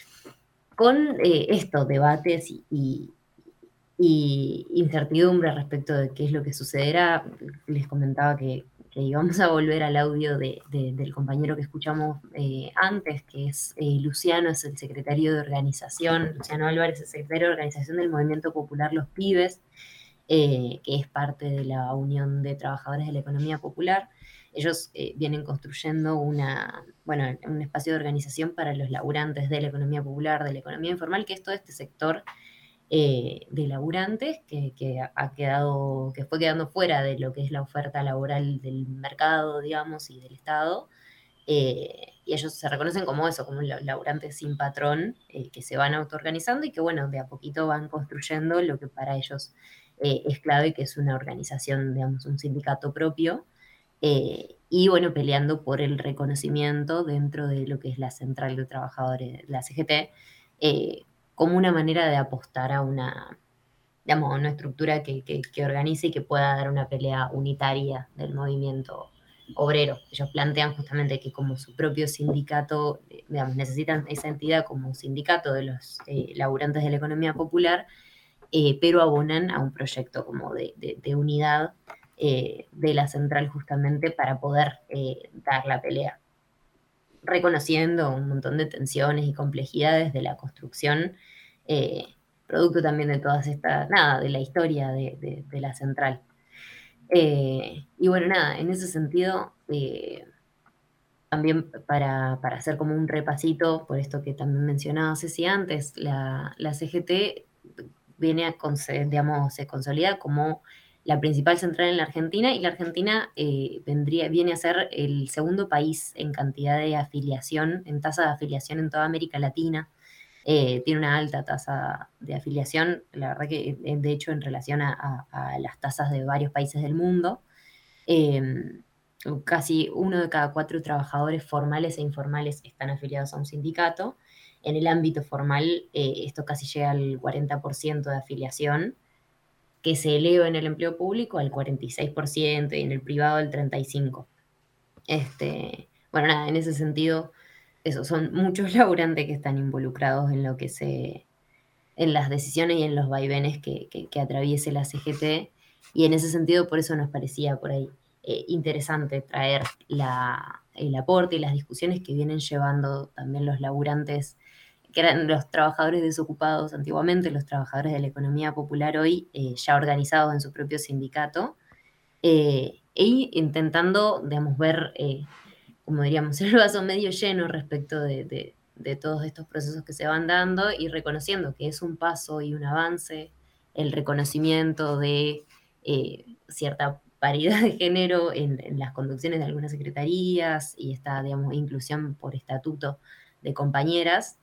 Con eh, estos debates y, y, y incertidumbre respecto de qué es lo que sucederá, les comentaba que, que íbamos a volver al audio de, de, del compañero que escuchamos eh, antes, que es eh, Luciano, es el secretario de organización, Luciano Álvarez, el secretario de organización del Movimiento Popular Los Pibes, eh, que es parte de la Unión de Trabajadores de la Economía Popular. Ellos eh, vienen construyendo una, bueno, un espacio de organización para los laburantes de la economía popular, de la economía informal, que es todo este sector eh, de laburantes que, que, ha quedado, que fue quedando fuera de lo que es la oferta laboral del mercado, digamos, y del Estado. Eh, y ellos se reconocen como eso, como laburantes sin patrón, eh, que se van autoorganizando y que, bueno, de a poquito van construyendo lo que para ellos eh, es clave, que es una organización, digamos, un sindicato propio. Eh, y bueno, peleando por el reconocimiento dentro de lo que es la Central de Trabajadores, la C G T, eh, como una manera de apostar a una, digamos, a una estructura que, que, que organice y que pueda dar una pelea unitaria del movimiento obrero. Ellos plantean justamente que como su propio sindicato, digamos, necesitan esa entidad como sindicato de los eh, laburantes de la economía popular, eh, pero abonan a un proyecto como de, de, de unidad Eh, de la central justamente para poder eh, dar la pelea, reconociendo un montón de tensiones y complejidades de la construcción, eh, producto también de todas estas, nada, de la historia de, de, de la central. Eh, y bueno, nada, en ese sentido, eh, también para, para hacer como un repasito, por esto que también mencionaba Ceci antes, la, la C G T viene a, digamos, se consolida como la principal central en la Argentina, y la Argentina eh, vendría, viene a ser el segundo país en cantidad de afiliación, en tasa de afiliación en toda América Latina. Eh, tiene una alta tasa de afiliación, la verdad que de hecho en relación a, a, a las tasas de varios países del mundo. Eh, casi uno de cada cuatro trabajadores formales e informales están afiliados a un sindicato. En el ámbito formal eh, esto casi llega al cuarenta por ciento de afiliación, que se eleva en el empleo público al cuarenta y seis por ciento y en el privado al treinta y cinco por ciento. Este, bueno, nada, en ese sentido, esos son muchos laburantes que están involucrados en lo que se, en las decisiones y en los vaivenes que, que, que atraviese la C G T, y en ese sentido por eso nos parecía por ahí eh, interesante traer la, el aporte y las discusiones que vienen llevando también los laburantes, que eran los trabajadores desocupados antiguamente, los trabajadores de la economía popular hoy, eh, ya organizados en su propio sindicato, eh, e intentando, digamos, ver, eh, como diríamos, el vaso medio lleno respecto de, de, de todos estos procesos que se van dando, y reconociendo que es un paso y un avance el reconocimiento de eh, cierta paridad de género en, en las conducciones de algunas secretarías, y esta, digamos, inclusión por estatuto de compañeras,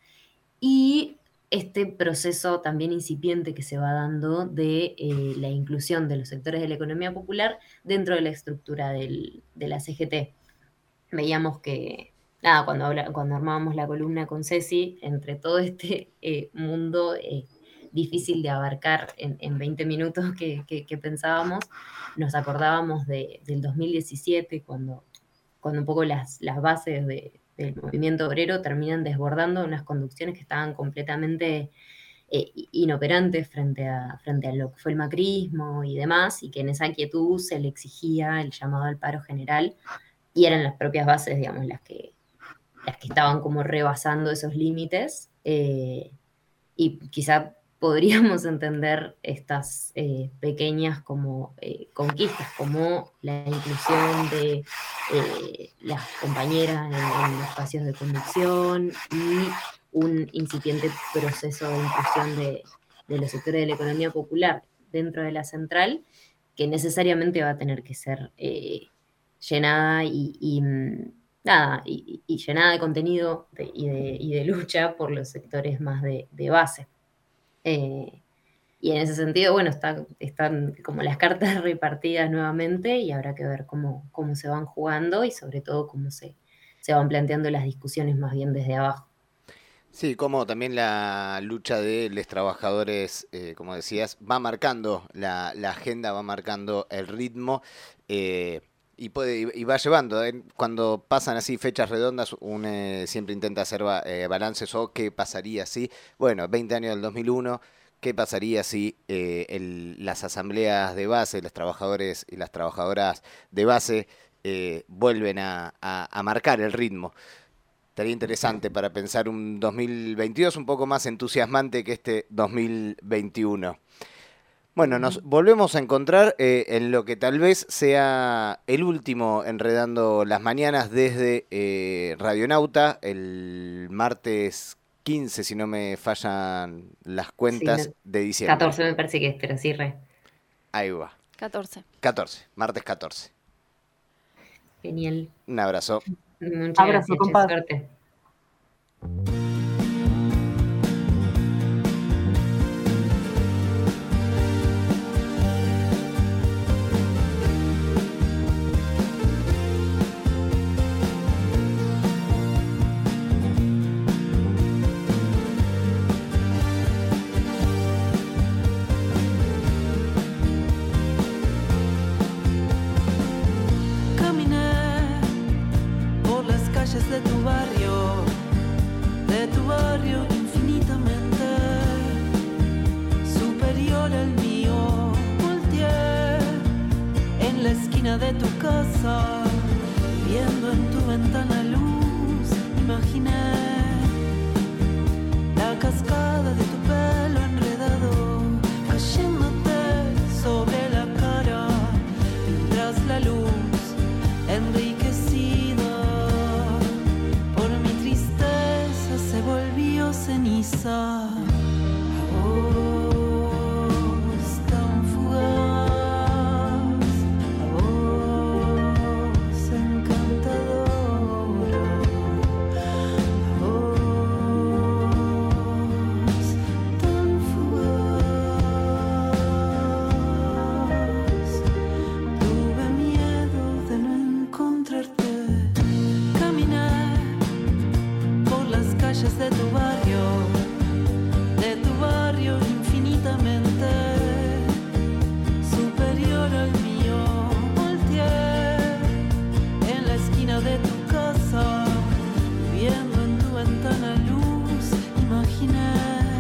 y este proceso también incipiente que se va dando de eh, la inclusión de los sectores de la economía popular dentro de la estructura del, de la C G T. Veíamos que, nada, cuando, habla, cuando armábamos la columna con Ceci, entre todo este eh, mundo eh, difícil de abarcar en, en veinte minutos que, que, que pensábamos, nos acordábamos de, del dos mil diecisiete, cuando, cuando un poco las, las bases de del movimiento obrero terminan desbordando unas conducciones que estaban completamente eh, inoperantes frente a, frente a lo que fue el macrismo y demás, y que en esa quietud se le exigía el llamado al paro general, y eran las propias bases, digamos, las que, las que estaban como rebasando esos límites, eh, y quizá podríamos entender estas eh, pequeñas como eh, conquistas, como la inclusión de eh, las compañeras en, en espacios de conducción y un incipiente proceso de inclusión de, de los sectores de la economía popular dentro de la central, que necesariamente va a tener que ser eh, llenada y, y nada, y, y llenada de contenido de, y, de, y de lucha por los sectores más de, de base. Eh, y en ese sentido, bueno, está, están como las cartas repartidas nuevamente y habrá que ver cómo, cómo se van jugando y sobre todo cómo se, se van planteando las discusiones más bien desde abajo. Sí, como también la lucha de los trabajadores, eh, como decías, va marcando la, la agenda, va marcando el ritmo. Eh, Y, puede, y va llevando, ¿eh? Cuando pasan así fechas redondas, uno eh, siempre intenta hacer eh, balances o qué pasaría si, bueno, veinte años del dos mil uno, qué pasaría si eh, el, las asambleas de base, los trabajadores y las trabajadoras de base eh, vuelven a, a, a marcar el ritmo. Estaría interesante para pensar un dos mil veintidós un poco más entusiasmante que este dos mil veintiuno. Bueno, nos volvemos a encontrar eh, en lo que tal vez sea el último Enredando las Mañanas desde eh, Radionauta, el martes quince, si no me fallan las cuentas, sí, no, de diciembre. catorce me parece que es, pero sí, re. Ahí va. catorce. catorce, martes catorce. Genial. Un abrazo. Muchas Abrazo, gracias, compadre. suerte. De tu barrio, de tu barrio infinitamente superior al mío. Volteé en la esquina de tu casa, viendo en tu ventana luz, imaginé la cascada de tu pelo enredado cayéndote sobre la cara, mientras la luz enriquecida ceniza, a vos tan fugaz, a vos encantadora, a vos tan fugaz. Tuve miedo de no encontrarte, caminé por las calles de tu barrio, de tu barrio infinitamente superior al mío. Volteé en la esquina de tu casa, viendo en tu ventana luz, imaginé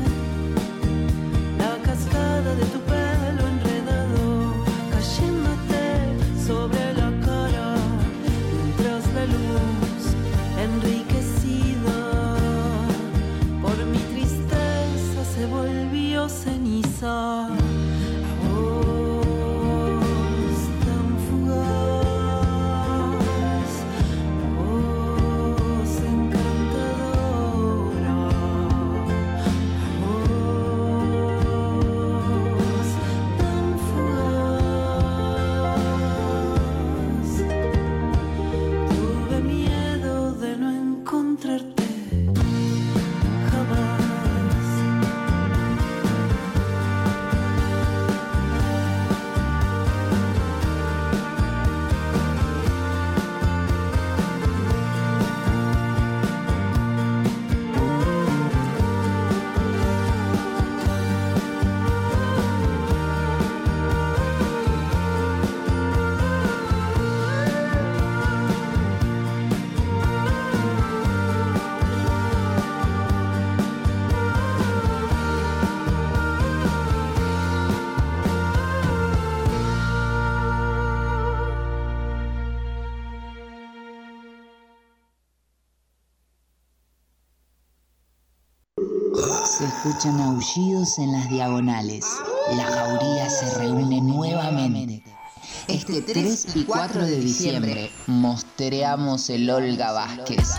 la cascada de tu pelo enredado cayéndote sobre la cara, mientras la luz enriquecida por mi tristeza se volvió ceniza. Se escuchan aullidos en las diagonales. La jauría se reúne nuevamente. Este tres y cuatro de diciembre mostreamos el Olga Vázquez.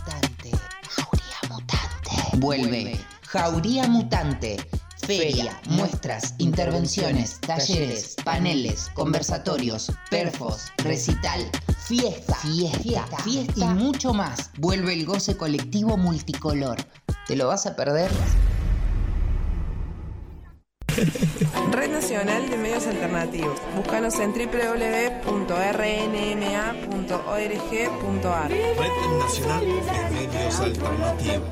Vuelve Jauría Mutante. Feria, muestras, intervenciones, talleres, paneles, conversatorios, perfos, recital, fiesta, fiesta, fiesta y mucho más. Vuelve el goce colectivo multicolor. ¿Te lo vas a perder? Red Nacional de Medios Alternativos. Búscanos en doble u doble u doble u punto r n m a punto org punto a r. Red Nacional de Medios Alternativos.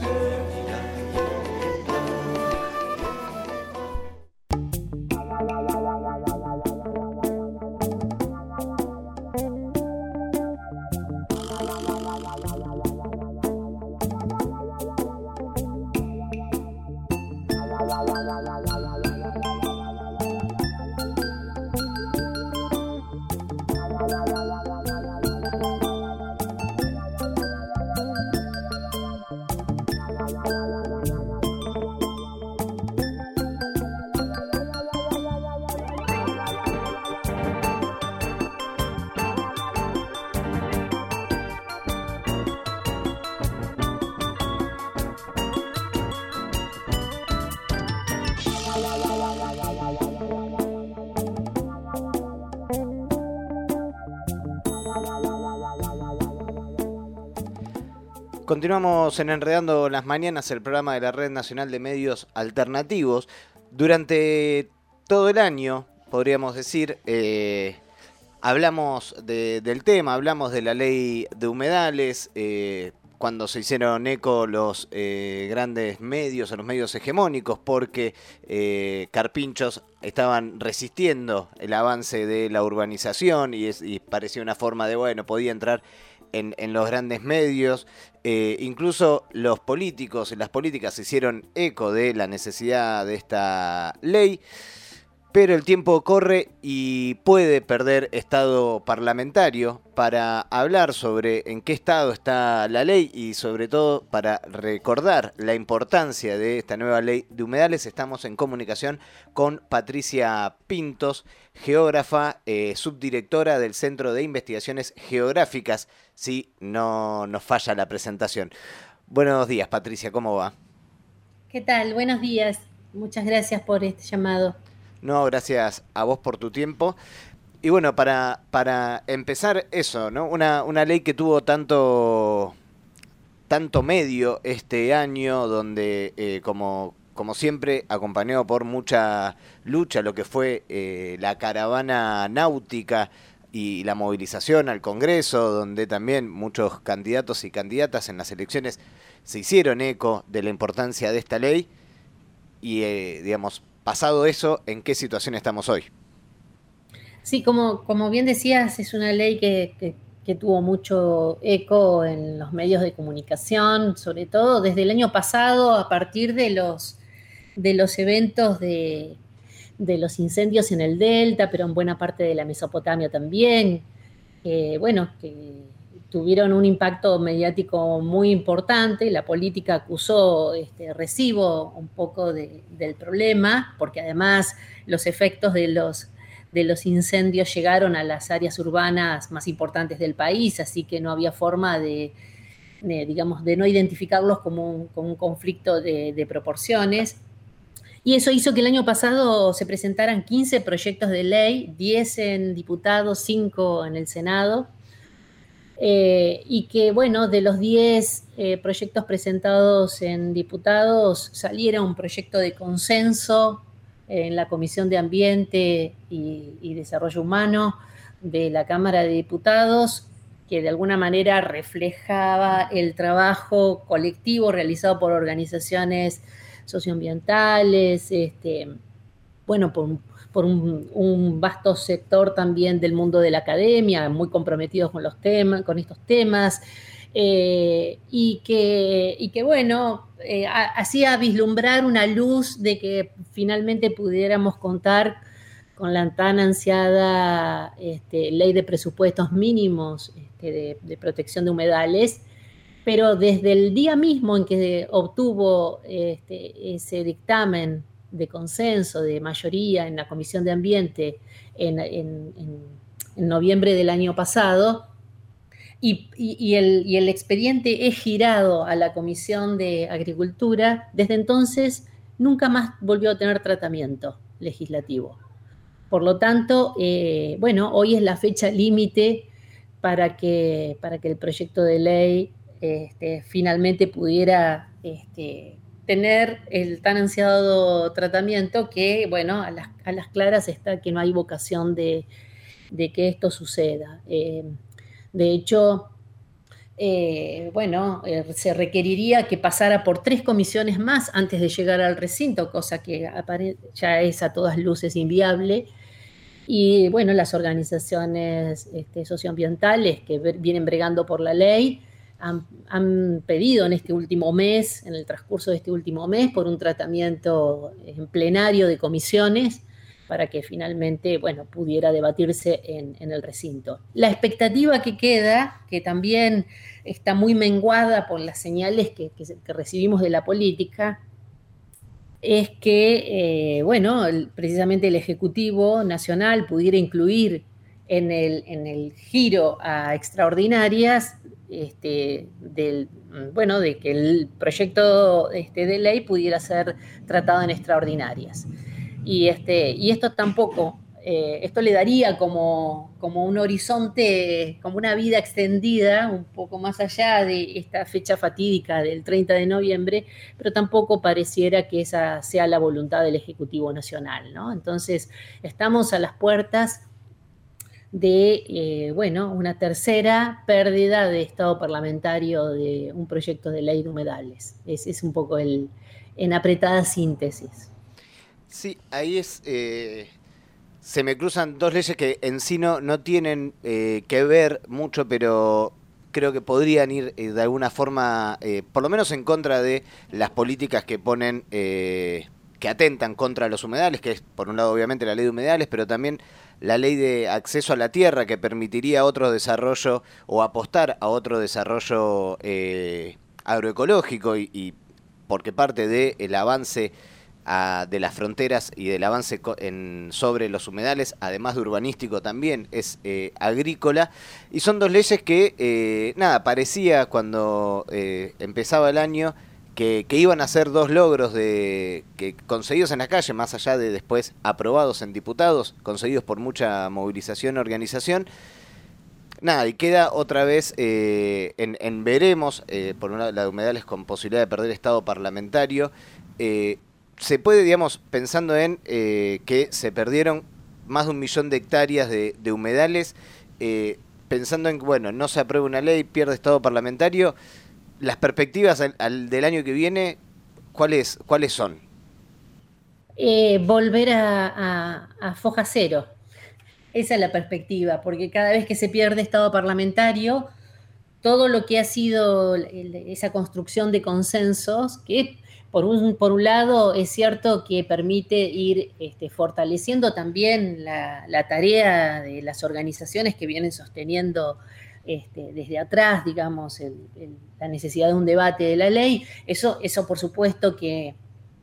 Continuamos en Enredando las Mañanas, el programa de la Red Nacional de Medios Alternativos. Durante todo el año, podríamos decir, eh, hablamos de, del tema, hablamos de la ley de humedales, eh, cuando se hicieron eco los eh, grandes medios o los medios hegemónicos, porque eh, carpinchos estaban resistiendo el avance de la urbanización y, es, y parecía una forma de, bueno, podía entrar en, en los grandes medios. Eh, incluso los políticos y las políticas se hicieron eco de la necesidad de esta ley, pero el tiempo corre y puede perder estado parlamentario. Para hablar sobre en qué estado está la ley y sobre todo para recordar la importancia de esta nueva ley de humedales, estamos en comunicación con Patricia Pintos, geógrafa, eh, subdirectora del Centro de Investigaciones Geográficas, si no nos falla la presentación. Buenos días, Patricia, ¿cómo va? ¿Qué tal? Buenos días. Muchas gracias por este llamado. No, gracias a vos por tu tiempo. Y bueno, para, para empezar eso, ¿no? Una, una ley que tuvo tanto, tanto medio este año, donde eh, como, como siempre acompañado por mucha lucha, lo que fue eh, la caravana náutica y la movilización al Congreso, donde también muchos candidatos y candidatas en las elecciones se hicieron eco de la importancia de esta ley. Y, eh, digamos, pasado eso, ¿en qué situación estamos hoy? Sí, como, como bien decías, es una ley que, que, que tuvo mucho eco en los medios de comunicación, sobre todo desde el año pasado, a partir de los, de los eventos de, de los incendios en el Delta, pero en buena parte de la Mesopotamia también, eh, bueno, que tuvieron un impacto mediático muy importante. La política acusó este, recibo un poco de, del problema, porque además los efectos de los de los incendios llegaron a las áreas urbanas más importantes del país, así que no había forma de, de digamos, de no identificarlos como un, como un conflicto de, de proporciones. Y eso hizo que el año pasado se presentaran quince proyectos de ley, diez en diputados, cinco en el Senado, eh, y que, bueno, de los diez eh, proyectos presentados en diputados saliera un proyecto de consenso en la Comisión de Ambiente y, y Desarrollo Humano de la Cámara de Diputados, que de alguna manera reflejaba el trabajo colectivo realizado por organizaciones socioambientales, este, bueno, por, por un, un vasto sector también del mundo de la academia, muy comprometidos con los temas, con estos temas, eh, y, que, y que, bueno, eh, hacía vislumbrar una luz de que finalmente pudiéramos contar con la tan ansiada este, ley de presupuestos mínimos este, de, de protección de humedales, pero desde el día mismo en que obtuvo este, ese dictamen de consenso, de mayoría en la Comisión de Ambiente en, en, en, en noviembre del año pasado, y, y, y, el, y el expediente es girado a la Comisión de Agricultura, desde entonces nunca más volvió a tener tratamiento legislativo. Por lo tanto, eh, bueno, hoy es la fecha límite para que, para que el proyecto de ley este, finalmente pudiera este, tener el tan ansiado tratamiento que, bueno, a las, a las claras está que no hay vocación de, de que esto suceda. Eh, de hecho, eh, bueno, eh, se requeriría que pasara por tres comisiones más antes de llegar al recinto, cosa que ya es a todas luces inviable. Y bueno, las organizaciones este, socioambientales que vienen bregando por la ley han, han pedido en este último mes, en el transcurso de este último mes, por un tratamiento en plenario de comisiones para que finalmente, bueno, pudiera debatirse en, en el recinto. La expectativa que queda, que también está muy menguada por las señales que, que, que recibimos de la política, es que, eh, bueno, el, precisamente el Ejecutivo Nacional pudiera incluir en el, en el giro a extraordinarias, este, del, bueno, de que el proyecto este, de ley pudiera ser tratado en extraordinarias. Y, este, y esto tampoco, eh, esto le daría como, como un horizonte, como una vida extendida, un poco más allá de esta fecha fatídica del treinta de noviembre, pero tampoco pareciera que esa sea la voluntad del Ejecutivo Nacional, ¿no? Entonces, estamos a las puertas de, eh, bueno, una tercera pérdida de estado parlamentario de un proyecto de ley de humedales. Es, es un poco el, en apretada síntesis. Sí, ahí es... Eh... Se me cruzan dos leyes que en sí no, no tienen eh, que ver mucho, pero creo que podrían ir eh, de alguna forma, eh, por lo menos en contra de las políticas que ponen, eh, que atentan contra los humedales, que es por un lado obviamente la ley de humedales, pero también la ley de acceso a la tierra, que permitiría otro desarrollo o apostar a otro desarrollo eh, agroecológico y, y porque parte del avance A, de las fronteras y del avance en, sobre los humedales, además de urbanístico también, es eh, agrícola. Y son dos leyes que, eh, nada, parecía cuando eh, empezaba el año que, que iban a ser dos logros de que conseguidos en la calle, más allá de después aprobados en diputados, conseguidos por mucha movilización y organización. Nada, y queda otra vez eh, en, en veremos, eh, por un lado la de humedales con posibilidad de perder estado parlamentario. eh, Se puede, digamos, pensando en eh, que se perdieron más de un millón de hectáreas de, de humedales, eh, pensando en que, bueno, no se aprueba una ley, pierde estado parlamentario, las perspectivas al, al del año que viene, ¿cuáles, cuáles son? Eh, volver a, a, a foja cero. Esa es la perspectiva, porque cada vez que se pierde estado parlamentario, todo lo que ha sido esa construcción de consensos, que Por un, por un lado, es cierto que permite ir este, fortaleciendo también la, la tarea de las organizaciones que vienen sosteniendo este, desde atrás, digamos, el, el, la necesidad de un debate de la ley. Eso, eso por supuesto que,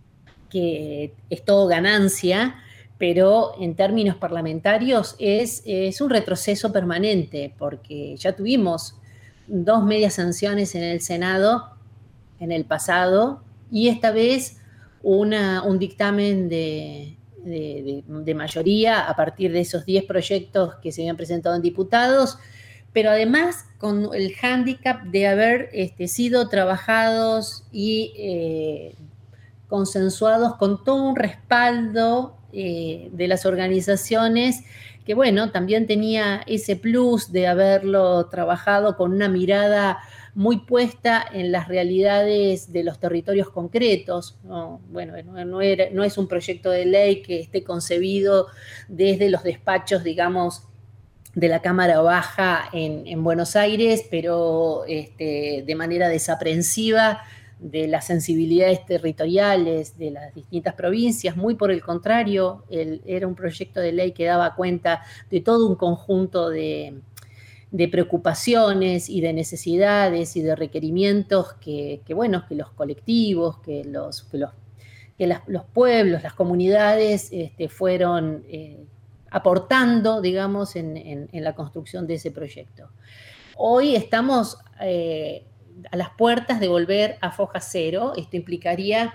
que es todo ganancia, pero en términos parlamentarios es, es un retroceso permanente, porque ya tuvimos dos medias sanciones en el Senado en el pasado, y esta vez una, un dictamen de, de, de, de mayoría a partir de esos diez proyectos que se habían presentado en diputados, pero además con el hándicap de haber este, sido trabajados y eh, consensuados con todo un respaldo eh, de las organizaciones, que bueno, también tenía ese plus de haberlo trabajado con una mirada muy puesta en las realidades de los territorios concretos, ¿no? Bueno, no, no, era, no es un proyecto de ley que esté concebido desde los despachos, digamos, de la Cámara Baja en, en Buenos Aires, pero este, de manera desaprensiva de las sensibilidades territoriales de las distintas provincias. Muy por el contrario, el, era un proyecto de ley que daba cuenta de todo un conjunto de de preocupaciones y de necesidades y de requerimientos que, que bueno, que los colectivos, que los, que los, que las, los pueblos, las comunidades este, fueron eh, aportando, digamos, en, en, en la construcción de ese proyecto. Hoy estamos eh, a las puertas de volver a foja cero. Esto implicaría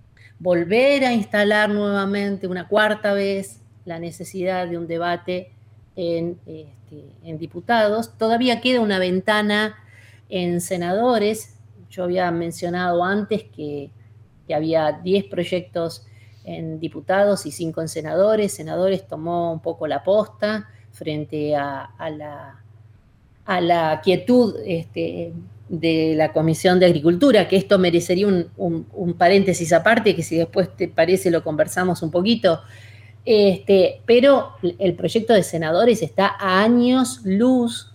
volver a instalar nuevamente una cuarta vez la necesidad de un debate en, este, en diputados. Todavía queda una ventana en senadores. Yo había mencionado antes que, que había diez proyectos en diputados y cinco en senadores. Senadores tomó un poco la posta frente a, a, la, a la quietud este, de la Comisión de Agricultura, que esto merecería un, un, un paréntesis aparte, que si después te parece lo conversamos un poquito. Este, pero el proyecto de senadores está a años luz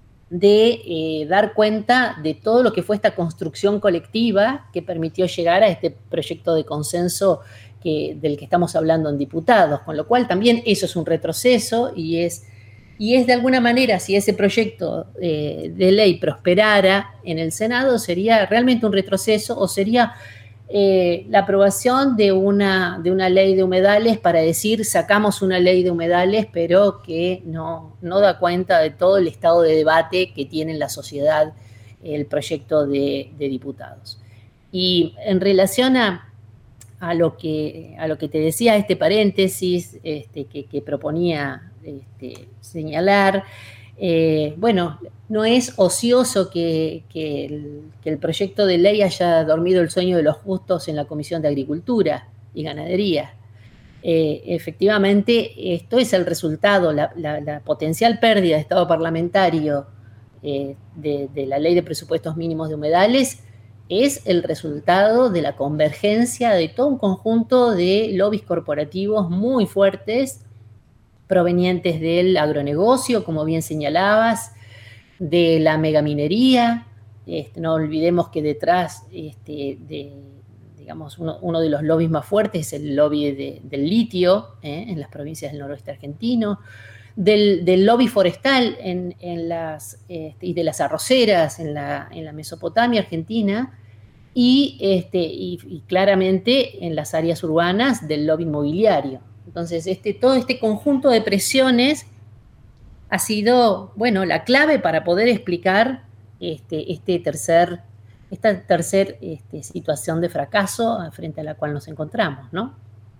de eh, dar cuenta de todo lo que fue esta construcción colectiva que permitió llegar a este proyecto de consenso que, del que estamos hablando en diputados, con lo cual también eso es un retroceso y es, y es de alguna manera, si ese proyecto eh, de ley prosperara en el Senado, sería realmente un retroceso o sería Eh, la aprobación de una, de una ley de humedales para decir sacamos una ley de humedales, pero que no, no da cuenta de todo el estado de debate que tiene en la sociedad el proyecto de, de diputados. Y en relación a, a, lo, que, a lo que te decía este paréntesis este, que, que proponía este, señalar, Eh, bueno, no es ocioso que, que, el, que el proyecto de ley haya dormido el sueño de los justos en la Comisión de Agricultura y Ganadería. Eh, efectivamente, esto es el resultado, la, la, la potencial pérdida de estado parlamentario eh, de, de la Ley de Presupuestos Mínimos de Humedales es el resultado de la convergencia de todo un conjunto de lobbies corporativos muy fuertes, provenientes del agronegocio, como bien señalabas, de la megaminería. Este, no olvidemos que detrás este, de, digamos, uno, uno de los lobbies más fuertes es el lobby de, del litio eh, en las provincias del noroeste argentino, del, del lobby forestal en, en las, este, y de las arroceras en la, en la Mesopotamia argentina, y, este, y, y claramente en las áreas urbanas del lobby inmobiliario. Entonces, este, todo este conjunto de presiones ha sido, bueno, la clave para poder explicar este, este tercer, esta tercera este, situación de fracaso frente a la cual nos encontramos, ¿no?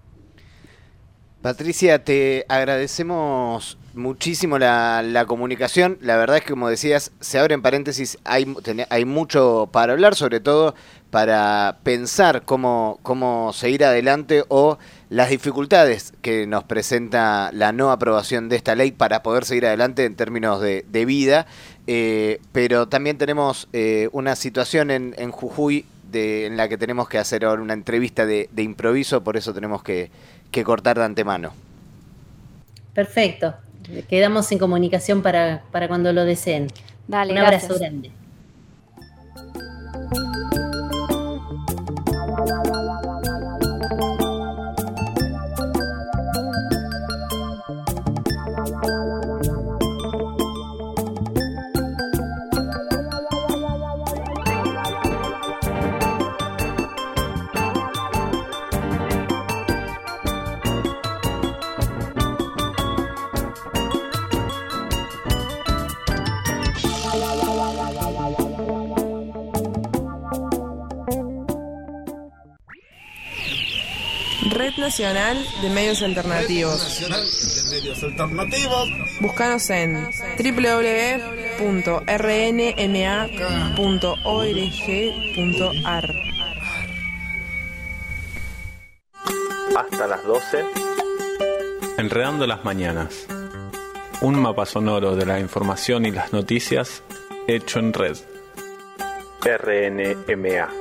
Patricia, te agradecemos muchísimo la, la comunicación. La verdad es que, como decías, se abren paréntesis, hay, hay mucho para hablar, sobre todo para pensar cómo, cómo seguir adelante o las dificultades que nos presenta la no aprobación de esta ley para poder seguir adelante en términos de, de vida. Eh, pero también tenemos eh, una situación en, en Jujuy de, en la que tenemos que hacer ahora una entrevista de, de improviso, por eso tenemos que, que cortar de antemano. Perfecto. Quedamos en comunicación para, para cuando lo deseen. Dale, un abrazo gracias. grande. Red Nacional de Medios Alternativos. Nacional de Medios Alternativos. Búscanos en doble u doble u doble u punto r n m a punto org punto a r. Hasta las doce. Enredando las mañanas. Un mapa sonoro de la información y las noticias hecho en red. R N M A.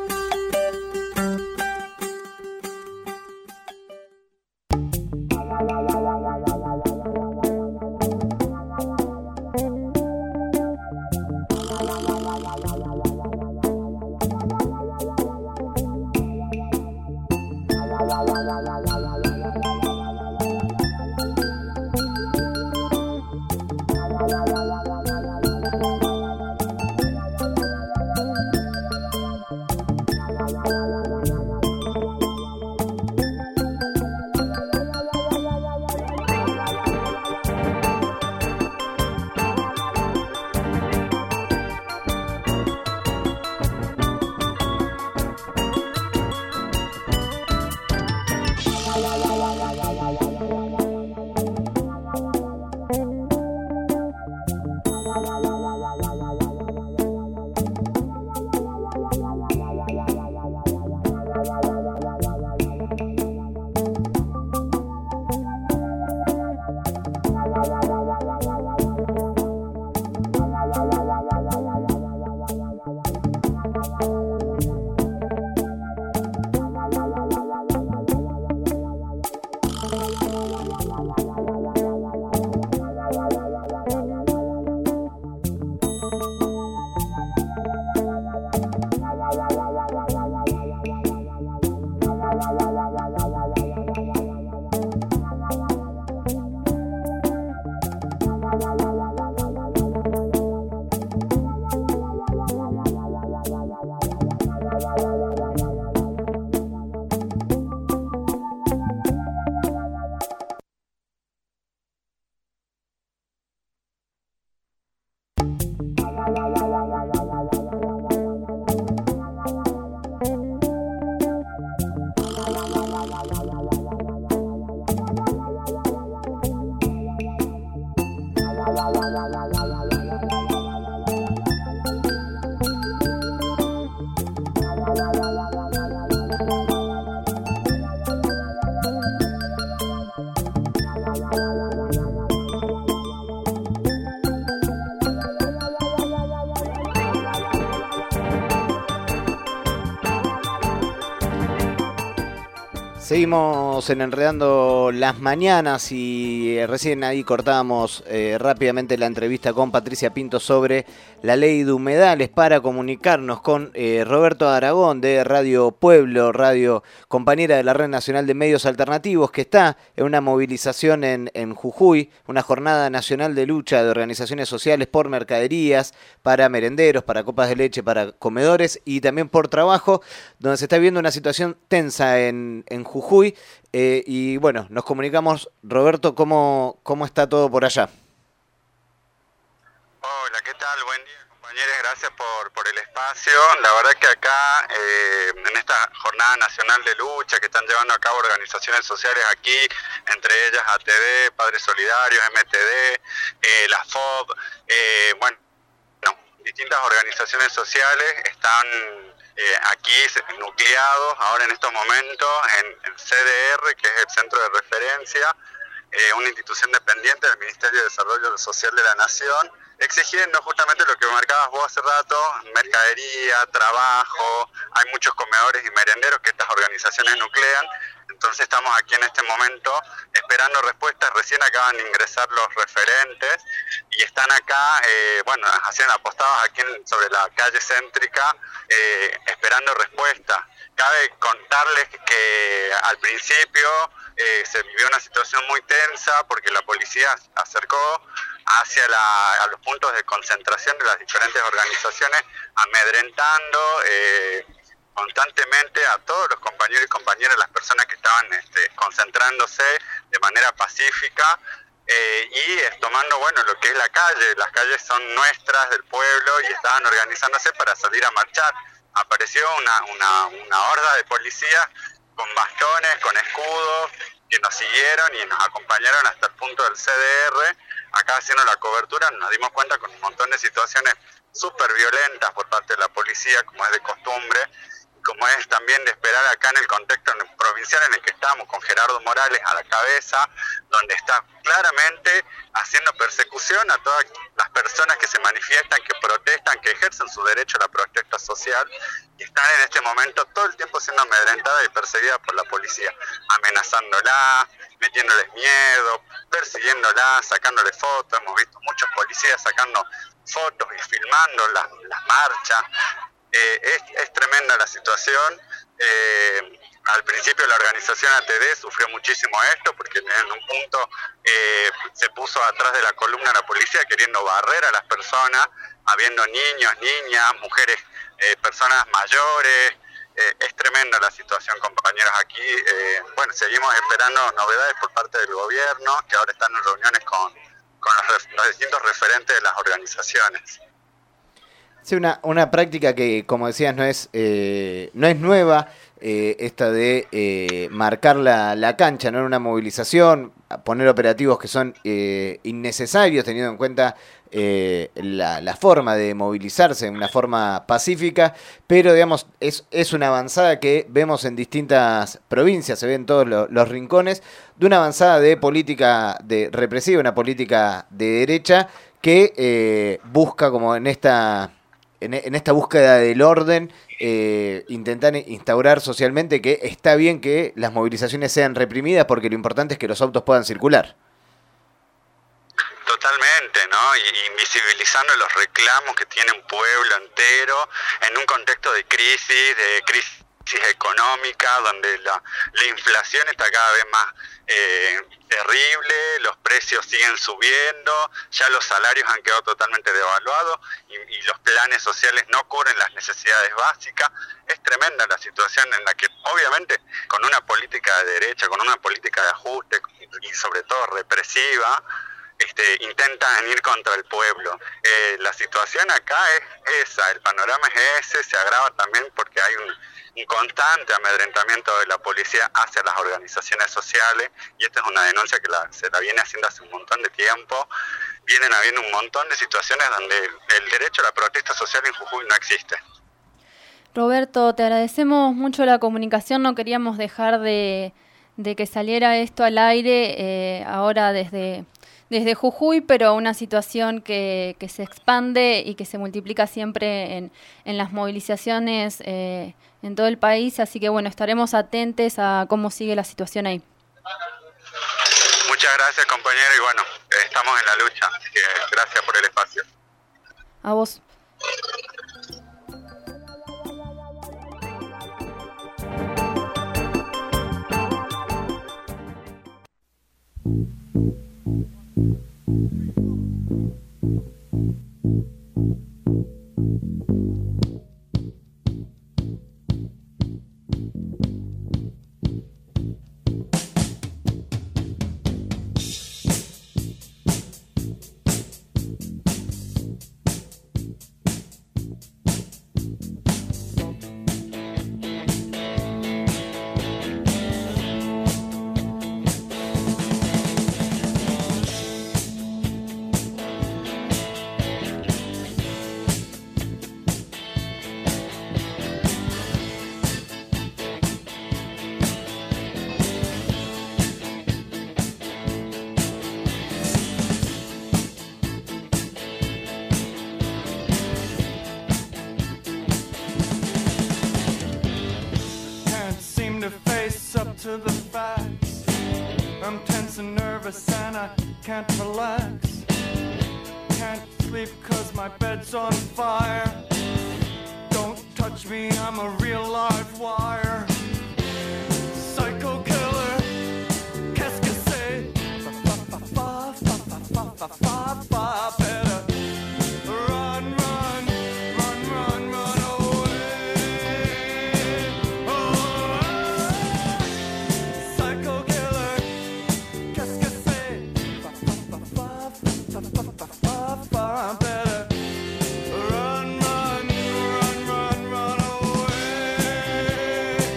Seguimos en Enredando las Mañanas y eh, recién ahí cortábamos eh, rápidamente la entrevista con Patricia Pintos sobre la ley de humedales para comunicarnos con eh, Roberto Aragón de Radio Pueblo, radio compañera de la Red Nacional de Medios Alternativos, que está en una movilización en, en Jujuy, una jornada nacional de lucha de organizaciones sociales por mercaderías, para merenderos, para copas de leche, para comedores y también por trabajo, donde se está viendo una situación tensa en, en Jujuy. Jujuy, eh, y bueno, nos comunicamos. Roberto, ¿cómo, cómo está todo por allá? Hola, ¿qué tal? Buen día, compañeros, gracias por, por el espacio. La verdad que acá, eh, en esta jornada nacional de lucha que están llevando a cabo organizaciones sociales aquí, entre ellas A T D, Padres Solidarios, M T D, eh, la F O B, eh, bueno, no, distintas organizaciones sociales están Eh, aquí nucleados ahora en estos momentos en, en C D R, que es el Centro de Referencia, eh, una institución dependiente del Ministerio de Desarrollo Social de la Nación, exigiendo justamente lo que marcabas vos hace rato, mercadería, trabajo. Hay muchos comedores y merenderos que estas organizaciones nuclean. Entonces estamos aquí en este momento esperando respuestas. Recién acaban de ingresar los referentes y están acá, eh, bueno, haciendo apostados aquí en, sobre la calle céntrica, eh, esperando respuestas. Cabe contarles que al principio eh, se vivió una situación muy tensa porque la policía acercó hacia la, a los puntos de concentración de las diferentes organizaciones, amedrentando eh, constantemente a todos los compañeros y compañeras, las personas que estaban este, concentrándose de manera pacífica eh, y es, tomando bueno lo que es la calle. Las calles son nuestras, del pueblo, y estaban organizándose para salir a marchar. Apareció una, una, una horda de policías con bastones, con escudos, que nos siguieron y nos acompañaron hasta el punto del C D R. Acá haciendo la cobertura nos dimos cuenta con un montón de situaciones súper violentas por parte de la policía, como es de costumbre, como es también de esperar acá en el contexto provincial en el que estamos, con Gerardo Morales a la cabeza, donde está claramente haciendo persecución a todas las personas que se manifiestan, que protestan, que ejercen su derecho a la protesta social, y están en este momento todo el tiempo siendo amedrentadas y perseguidas por la policía, amenazándola, metiéndoles miedo, persiguiéndola, sacándole fotos. Hemos visto muchos policías sacando fotos y filmando las, las marchas. Eh, es, es tremenda la situación. Eh, al principio la organización A T D sufrió muchísimo esto porque en un punto eh, se puso atrás de la columna la policía queriendo barrer a las personas, habiendo niños, niñas, mujeres, eh, personas mayores. Eh, es tremenda la situación, compañeros, aquí. Eh, bueno, seguimos esperando novedades por parte del gobierno, que ahora están en reuniones con, con los, los distintos referentes de las organizaciones. Sí, una, una práctica que, como decías, no es, eh, no es nueva, eh, esta de eh, marcar la, la cancha, no en una movilización, poner operativos que son eh, innecesarios, teniendo en cuenta eh, la, la forma de movilizarse, una forma pacífica, pero digamos es, es una avanzada que vemos en distintas provincias, se ve en todos los, los rincones, de una avanzada de política de represiva, una política de derecha que eh, busca, como en esta... En, en esta búsqueda del orden, eh, intentar instaurar socialmente que está bien que las movilizaciones sean reprimidas porque lo importante es que los autos puedan circular. Totalmente, ¿no? Y invisibilizando los reclamos que tiene un pueblo entero en un contexto de crisis, de crisis económica, donde la, la inflación está cada vez más eh, terrible, los precios siguen subiendo, ya los salarios han quedado totalmente devaluados y, y los planes sociales no cubren las necesidades básicas. Es tremenda la situación en la que, obviamente, con una política de derecha, con una política de ajuste y sobre todo represiva, Este, intentan ir contra el pueblo. Eh, la situación acá es esa, el panorama es ese, se agrava también porque hay un, un constante amedrentamiento de la policía hacia las organizaciones sociales, y esta es una denuncia que la, se la viene haciendo hace un montón de tiempo. vienen habiendo un montón de situaciones donde el derecho a la protesta social en Jujuy no existe. Roberto, te agradecemos mucho la comunicación, no queríamos dejar de, de que saliera esto al aire eh, ahora desde, desde Jujuy, pero una situación que, que se expande y que se multiplica siempre en, en las movilizaciones eh, en todo el país, así que bueno, estaremos atentos a cómo sigue la situación ahí. Muchas gracias, compañero, y bueno, estamos en la lucha, así que gracias por el espacio. A vos. To the facts, I'm tense and nervous and I can't relax. Can't sleep cause my bed's on fire. Don't touch me, I'm a real live wire. Psycho killer, qu'est-ce que c'est? Fa fa fa fa fa fa fa fa fa. Better run, run, run, run, run away. Oh, psycho killer, qu'est-ce que c'est? Fa fa fa fa fa fa fa fa. Better run, run, run, run, run away.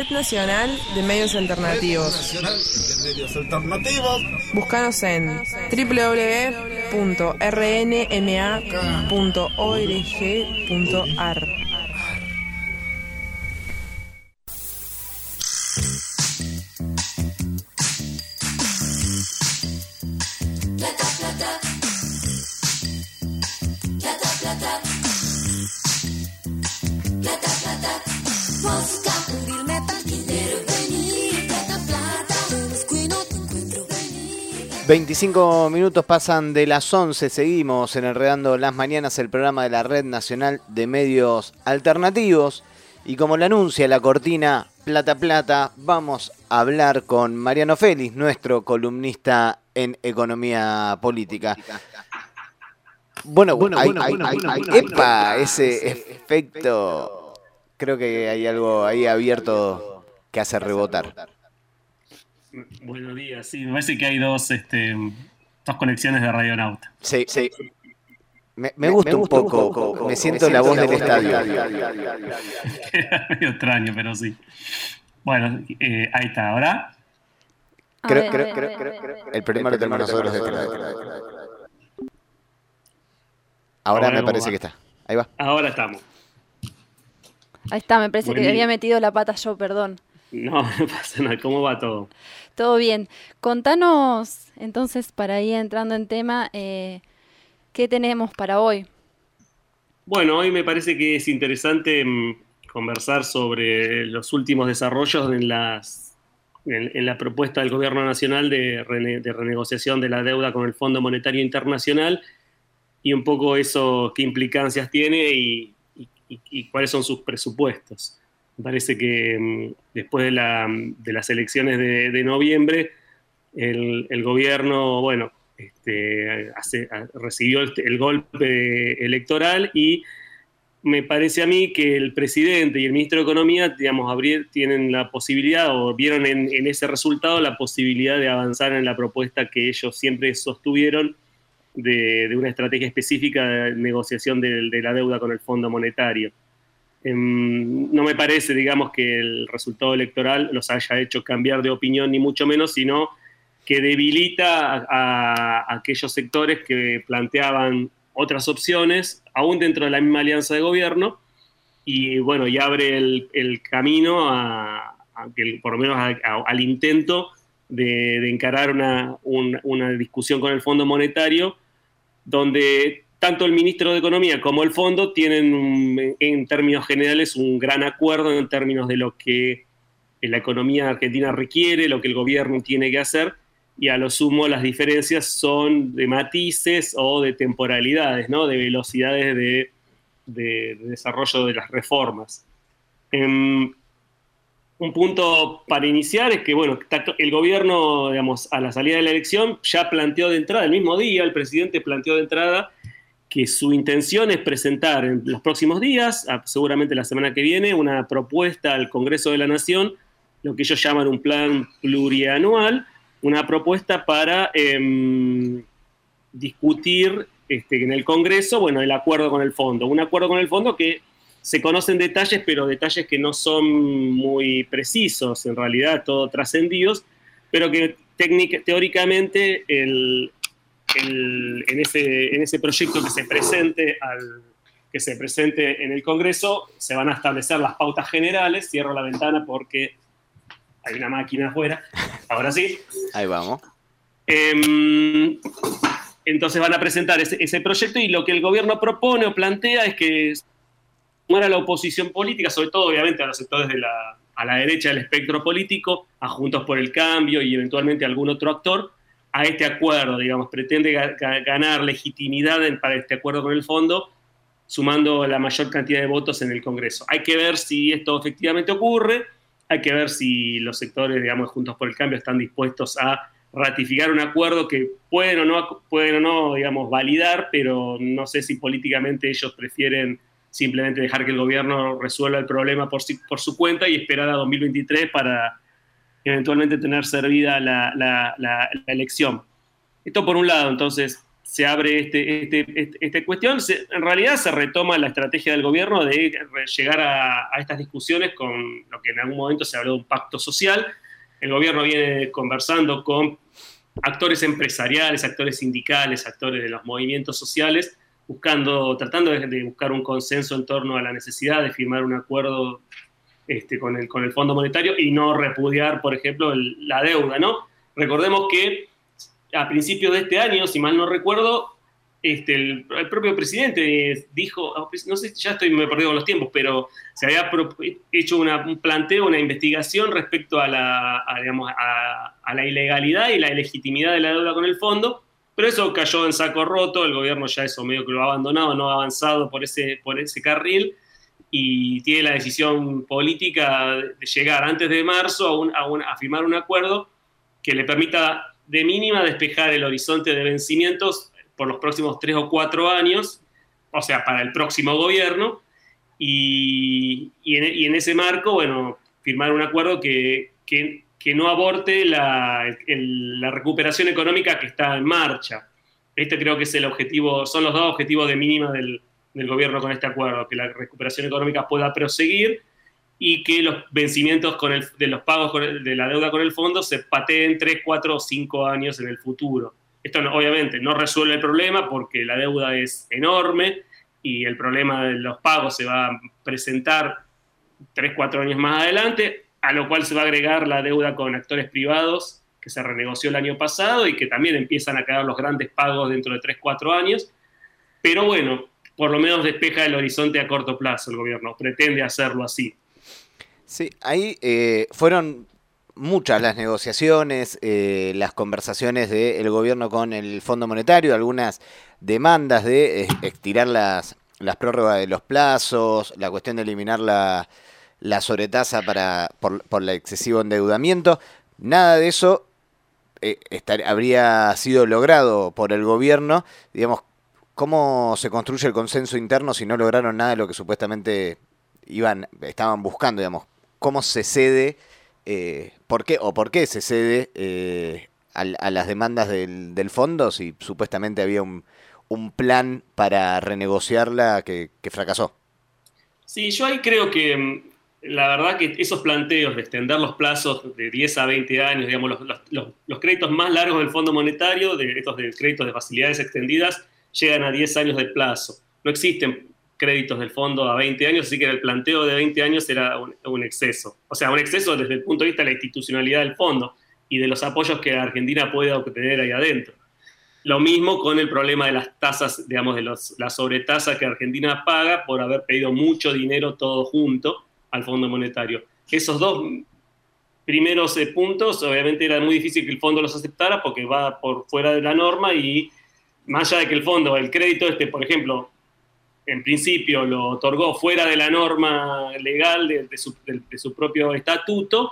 Red Nacional de Medios Alternativos. Red Nacional de Medios Alternativos. Búscanos en doble u doble u doble u punto r n m a punto org punto a r. veinticinco minutos pasan de las once, seguimos en Enredando las Mañanas, el programa de la Red Nacional de Medios Alternativos. Y como le anuncia la cortina Plata Plata, vamos a hablar con Mariano Félix, nuestro columnista en economía política. Bueno, bueno, hay, bueno, hay, bueno, hay, bueno, hay, bueno, epa, bueno, ese efecto, creo que hay algo ahí abierto que hace rebotar. Buenos días, sí, me parece que hay dos, este, dos conexiones de Radionauta. Sí, sí. Me, me, gusta, me gusta un poco, un poco, poco me siento me la voz del estadio. Medio extraño, pero sí. Bueno, eh, ahí está, ¿ahora? Creo, creo, creo, creo, creo. El problema lo tenemos nosotros. Ahora me parece que está. Ahí va. Ahora estamos. Ahí está, me parece Buen que día. había metido la pata yo, perdón. No, no pasa nada. ¿Cómo va todo? Todo bien. Contanos, entonces, para ir entrando en tema, eh, ¿qué tenemos para hoy? Bueno, hoy me parece que es interesante mm, conversar sobre los últimos desarrollos en, las, en, en la propuesta del Gobierno Nacional de, rene, de renegociación de la deuda con el Fondo Monetario Internacional y un poco eso, qué implicancias tiene y, y, y, y cuáles son sus presupuestos. Me parece que um, después de, la, de las elecciones de, de noviembre, el, el gobierno, bueno, este, hace, recibió el, el golpe electoral y me parece a mí que el presidente y el ministro de Economía, digamos, abrir, tienen la posibilidad o vieron en, en ese resultado la posibilidad de avanzar en la propuesta que ellos siempre sostuvieron de, de una estrategia específica de negociación de, de la deuda con el Fondo Monetario. No me parece, digamos, que el resultado electoral los haya hecho cambiar de opinión, ni mucho menos, sino que debilita a, a, a aquellos sectores que planteaban otras opciones, aún dentro de la misma alianza de gobierno, y bueno, y abre el, el camino a, a que, por lo menos a, a, al intento de, de encarar una, un, una discusión con el Fondo Monetario, donde tanto el ministro de Economía como el Fondo tienen, un, en términos generales, un gran acuerdo en términos de lo que la economía argentina requiere, lo que el gobierno tiene que hacer, y a lo sumo las diferencias son de matices o de temporalidades, ¿no? De velocidades de, de, de desarrollo de las reformas. Um, un punto para iniciar es que, bueno, el gobierno, digamos, a la salida de la elección ya planteó de entrada, el mismo día, el presidente planteó de entrada que su intención es presentar en los próximos días, seguramente la semana que viene, una propuesta al Congreso de la Nación, lo que ellos llaman un plan plurianual, una propuesta para eh, discutir este, en el Congreso, bueno, el acuerdo con el Fondo. Un acuerdo con el Fondo que se conocen detalles, pero detalles que no son muy precisos, en realidad, todo trascendidos, pero que técnica, teóricamente el, el, en, ese, en ese proyecto que se presente al, que se presente en el Congreso se van a establecer las pautas generales. Cierro la ventana porque hay una máquina afuera. Ahora sí. Ahí vamos. Eh, entonces van a presentar ese, ese proyecto y lo que el gobierno propone o plantea es que sumar a la oposición política, sobre todo obviamente a los sectores de la, a la derecha del espectro político, a Juntos por el Cambio y eventualmente algún otro actor, a este acuerdo, digamos, pretende ga- ganar legitimidad en, para este acuerdo con el Fondo, sumando la mayor cantidad de votos en el Congreso. Hay que ver si esto efectivamente ocurre, hay que ver si los sectores, digamos, Juntos por el Cambio están dispuestos a ratificar un acuerdo que pueden o no, pueden o no, digamos, validar, pero no sé si políticamente ellos prefieren simplemente dejar que el gobierno resuelva el problema por, si, por su cuenta y esperar a dos mil veintitrés para eventualmente tener servida la, la, la, la elección. Esto por un lado, entonces, se abre este, este, este, esta cuestión, se, en realidad se retoma la estrategia del gobierno de llegar a, a estas discusiones con lo que en algún momento se habló de un pacto social. El gobierno viene conversando con actores empresariales, actores sindicales, actores de los movimientos sociales, buscando, tratando de, de buscar un consenso en torno a la necesidad de firmar un acuerdo este, con, el, con el Fondo Monetario y no repudiar, por ejemplo, el, la deuda, ¿no? Recordemos que a principios de este año, si mal no recuerdo, este, el, el propio presidente dijo, no sé, ya estoy me perdí con los tiempos, pero se había hecho una, un planteo, una investigación respecto a la, a, digamos, a, a la ilegalidad y la ilegitimidad de la deuda con el fondo, pero eso cayó en saco roto, el gobierno ya eso medio que lo ha abandonado, no ha avanzado por ese, por ese carril, y tiene la decisión política de llegar antes de marzo a, un, a, un, a firmar un acuerdo que le permita de mínima despejar el horizonte de vencimientos por los próximos tres o cuatro años, o sea, para el próximo gobierno, y, y, en, y en ese marco, bueno, firmar un acuerdo que, que, que no aborte la, el, la recuperación económica que está en marcha. Este creo que es el objetivo, son los dos objetivos de mínima del, del gobierno con este acuerdo, que la recuperación económica pueda proseguir y que los vencimientos con el, de los pagos con el, de la deuda con el fondo se pateen tres, cuatro o cinco años en el futuro. Esto no, obviamente no resuelve el problema porque la deuda es enorme y el problema de los pagos se va a presentar tres, cuatro años más adelante, a lo cual se va a agregar la deuda con actores privados que se renegoció el año pasado y que también empiezan a quedar los grandes pagos dentro de tres, cuatro años. Pero bueno, por lo menos despeja el horizonte a corto plazo el gobierno, pretende hacerlo así. Sí, ahí eh, fueron muchas las negociaciones, eh, las conversaciones del gobierno con el Fondo Monetario, algunas demandas de eh, estirar las, las prórrogas de los plazos, la cuestión de eliminar la, la sobretasa para, por, por el excesivo endeudamiento. Nada de eso eh, estar, habría sido logrado por el gobierno. Digamos, ¿cómo se construye el consenso interno si no lograron nada de lo que supuestamente iban, estaban buscando, digamos? ¿Cómo se cede, eh, por qué o por qué se cede eh, a, a las demandas del, del fondo si supuestamente había un, un plan para renegociarla que, que fracasó? Sí, yo ahí creo que la verdad que esos planteos de extender los plazos de diez a veinte años, digamos, los, los, los, los créditos más largos del Fondo Monetario, de estos de créditos de facilidades extendidas, llegan a diez años de plazo. No existen créditos del fondo a veinte años, así que el planteo de veinte años era un, un exceso. O sea, un exceso desde el punto de vista de la institucionalidad del fondo y de los apoyos que la Argentina puede obtener ahí adentro. Lo mismo con el problema de las tasas, digamos, de los, la sobretasa que Argentina paga por haber pedido mucho dinero todo junto al Fondo Monetario. Esos dos primeros eh, puntos, obviamente era muy difícil que el fondo los aceptara porque va por fuera de la norma y más allá de que el fondo, el crédito este, por ejemplo, en principio lo otorgó fuera de la norma legal de, de, su, de, de su propio estatuto,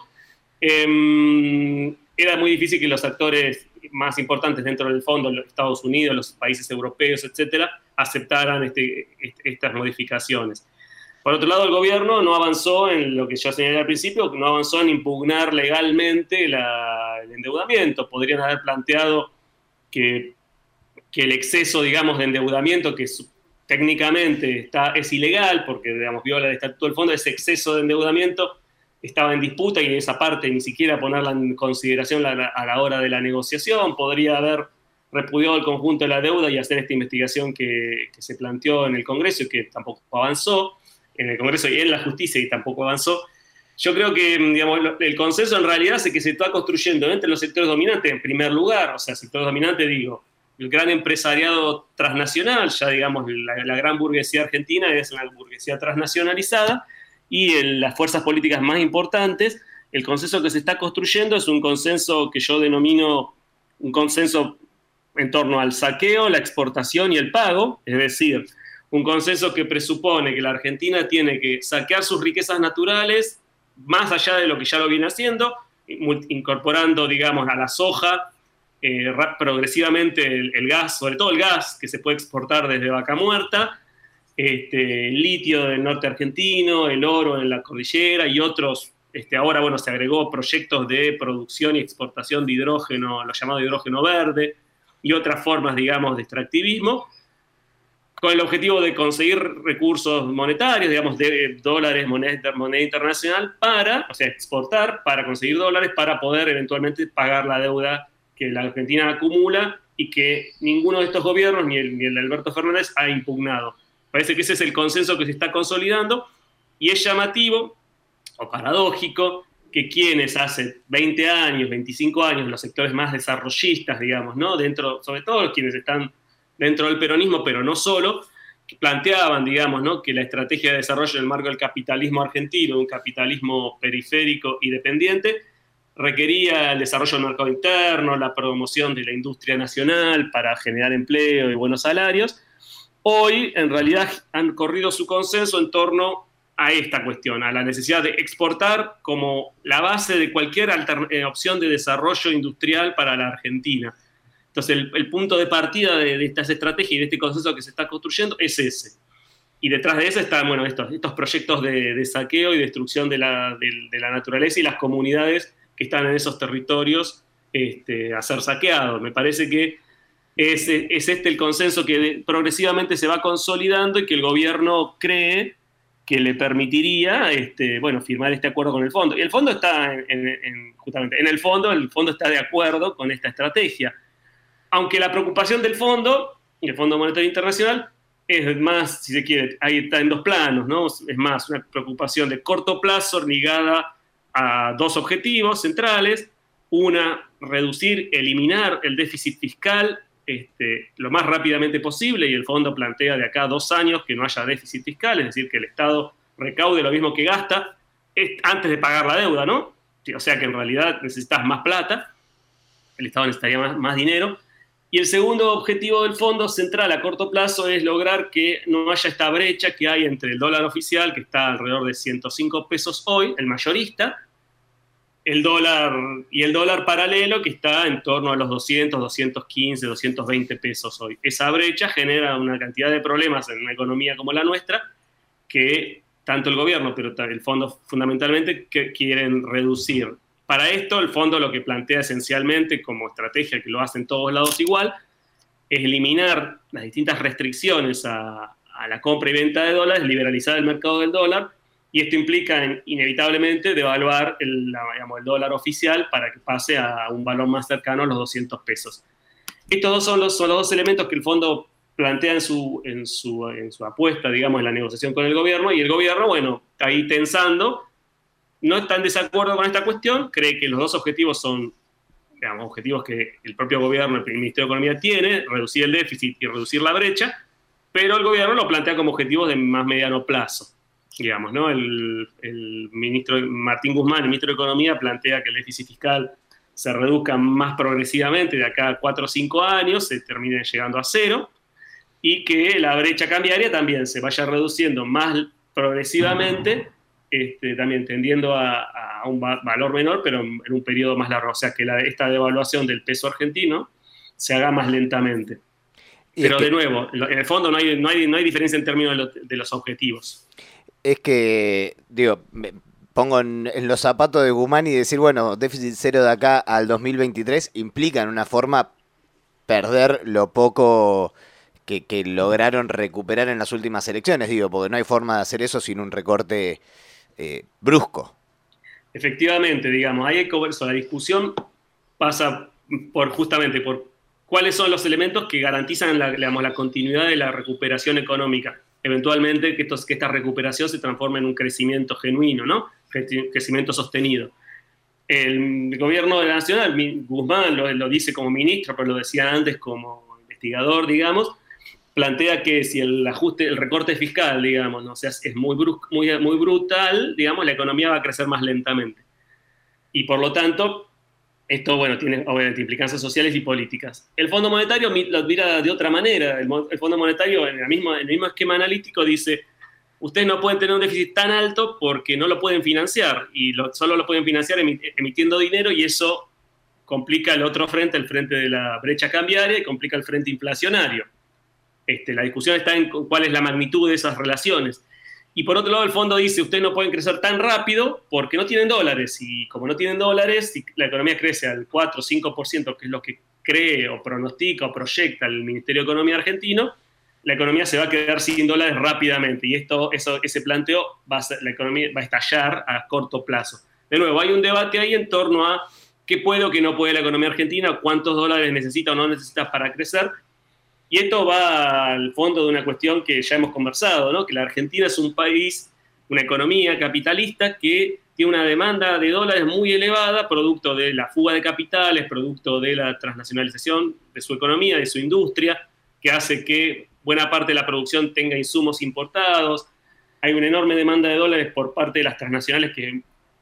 eh, era muy difícil que los actores más importantes dentro del fondo, los Estados Unidos, los países europeos, etcétera, aceptaran este, este, estas modificaciones. Por otro lado, el gobierno no avanzó en lo que yo señalé al principio, no avanzó en impugnar legalmente la, el endeudamiento. Podrían haber planteado que, que el exceso, digamos, de endeudamiento que su, técnicamente está, es ilegal porque, digamos, viola el estatuto del fondo, ese exceso de endeudamiento estaba en disputa y esa parte ni siquiera ponerla en consideración a la, a la hora de la negociación. Podría haber repudiado el conjunto de la deuda y hacer esta investigación que, que se planteó en el Congreso y que tampoco avanzó, en el Congreso y en la justicia y tampoco avanzó. Yo creo que, digamos, el consenso en realidad es que se está construyendo entre los sectores dominantes en primer lugar, o sea, sector dominante, digo, el gran empresariado transnacional, ya digamos la, la gran burguesía argentina es una burguesía transnacionalizada, y el, las fuerzas políticas más importantes. El consenso que se está construyendo es un consenso que yo denomino un consenso en torno al saqueo, la exportación y el pago, es decir, un consenso que presupone que la Argentina tiene que saquear sus riquezas naturales, más allá de lo que ya lo viene haciendo, incorporando, digamos, a la soja, Eh, progresivamente el, el gas, sobre todo el gas que se puede exportar desde Vaca Muerta, este, el litio del norte argentino, el oro en la cordillera y otros. Este, ahora, bueno, se agregó proyectos de producción y exportación de hidrógeno, lo llamado hidrógeno verde. y otras formas, digamos, de extractivismo, con el objetivo de conseguir recursos monetarios, digamos, de dólares, moneda, moneda internacional, para, o sea, exportar, para conseguir dólares, para poder eventualmente pagar la deuda que la Argentina acumula y que ninguno de estos gobiernos, ni el, ni el de Alberto Fernández, ha impugnado. Parece que ese es el consenso que se está consolidando, y es llamativo o paradójico que quienes hace veinte años, veinticinco años, los sectores más desarrollistas, digamos, ¿no? Dentro, sobre todo quienes están dentro del peronismo, pero no solo, que planteaban, digamos, ¿no? que la estrategia de desarrollo en el marco del capitalismo argentino, un capitalismo periférico y dependiente, requería el desarrollo del mercado interno, la promoción de la industria nacional para generar empleo y buenos salarios. Hoy, en realidad, han corrido su consenso en torno a esta cuestión, a la necesidad de exportar como la base de cualquier eh, opción de desarrollo industrial para la Argentina. Entonces, el, el punto de partida de, de estas estrategias y de este consenso que se está construyendo es ese. Y detrás de eso están, bueno, estos, estos proyectos de, de saqueo y destrucción de la, de, de la naturaleza y las comunidades que están en esos territorios este, a ser saqueados. Me parece que es, es este el consenso que de, progresivamente se va consolidando y que el gobierno cree que le permitiría este, bueno, firmar este acuerdo con el fondo. Y el fondo está, en, en, en, justamente, en el fondo, el fondo está de acuerdo con esta estrategia. Aunque la preocupación del fondo, el Fondo Monetario Internacional, es más, si se quiere, ahí está en dos planos, ¿no? Es más una preocupación de corto plazo ligada a dos objetivos centrales. Una, reducir, eliminar el déficit fiscal este, lo más rápidamente posible, y el fondo plantea de acá a dos años que no haya déficit fiscal, es decir, que el Estado recaude lo mismo que gasta antes de pagar la deuda, ¿no? O sea que en realidad necesitas más plata, el Estado necesitaría más, más dinero. Y el segundo objetivo del fondo central a corto plazo es lograr que no haya esta brecha que hay entre el dólar oficial, que está alrededor de ciento cinco pesos hoy, el mayorista, el dólar y el dólar paralelo, que está en torno a los doscientos, doscientos quince, doscientos veinte pesos hoy. Esa brecha genera una cantidad de problemas en una economía como la nuestra, que tanto el gobierno, pero el fondo fundamentalmente, que quieren reducir. Para esto, el fondo lo que plantea esencialmente como estrategia, que lo hace en todos lados igual, es eliminar las distintas restricciones a, a la compra y venta de dólares, liberalizar el mercado del dólar, y esto implica en, inevitablemente devaluar el, la, digamos, el dólar oficial para que pase a un valor más cercano a los doscientos pesos. Estos dos son los, son los dos elementos que el fondo plantea en su, en, su, en su apuesta, digamos, en la negociación con el gobierno, y el gobierno, bueno, está ahí tensando. No está en desacuerdo con esta cuestión, cree que los dos objetivos son, digamos, objetivos que el propio gobierno, el Ministerio de Economía tiene, reducir el déficit y reducir la brecha, pero el gobierno lo plantea como objetivos de más mediano plazo, digamos, ¿no? El, el ministro Martín Guzmán, el ministro de Economía, plantea que el déficit fiscal se reduzca más progresivamente de acá a cuatro o cinco años, se termine llegando a cero, y que la brecha cambiaria también se vaya reduciendo más progresivamente, Este, también tendiendo a, a un va valor menor, pero en, en un periodo más largo. O sea, que la, esta devaluación del peso argentino se haga más lentamente. Pero de nuevo, en el fondo no hay, no hay, no hay diferencia en términos de, lo, de los objetivos. Es que, digo, me pongo en, en los zapatos de Guzmán y decir, bueno, déficit cero de acá al dos mil veintitrés implica en una forma perder lo poco que, que lograron recuperar en las últimas elecciones, digo, porque no hay forma de hacer eso sin un recorte Eh, brusco. Efectivamente, digamos, ahí hay que ver eso. La discusión pasa por justamente por cuáles son los elementos que garantizan la, digamos, la continuidad de la recuperación económica. Eventualmente que, estos, que esta recuperación se transforme en un crecimiento genuino, ¿no? Crecimiento sostenido. El gobierno de la Nacional, Guzmán lo, lo dice como ministro, pero lo decía antes como investigador, digamos, plantea que si el ajuste, el recorte fiscal, digamos, ¿no? O sea, es muy, brusco, muy, muy brutal, digamos, la economía va a crecer más lentamente. Y por lo tanto, esto, bueno, tiene obviamente implicancias sociales y políticas. El Fondo Monetario lo mira de otra manera. El, el Fondo Monetario, en el, mismo, en el mismo esquema analítico, dice, ustedes no pueden tener un déficit tan alto porque no lo pueden financiar, y lo, solo lo pueden financiar emitiendo dinero, y eso complica el otro frente, el frente de la brecha cambiaria, y complica el frente inflacionario. Este, la discusión está en cuál es la magnitud de esas relaciones. Y por otro lado, el fondo dice, ustedes no pueden crecer tan rápido porque no tienen dólares, y como no tienen dólares, si la economía crece al cuatro o cinco por ciento, que es lo que cree o pronostica o proyecta el Ministerio de Economía argentino, la economía se va a quedar sin dólares rápidamente y esto, eso, ese planteo, va a ser, la economía va a estallar a corto plazo. De nuevo, hay un debate ahí en torno a qué puede o qué no puede la economía argentina, cuántos dólares necesita o no necesita para crecer. Y esto va al fondo de una cuestión que ya hemos conversado, ¿no? Que la Argentina es un país, una economía capitalista que tiene una demanda de dólares muy elevada, producto de la fuga de capitales, producto de la transnacionalización de su economía, de su industria, que hace que buena parte de la producción tenga insumos importados. Hay una enorme demanda de dólares por parte de las transnacionales que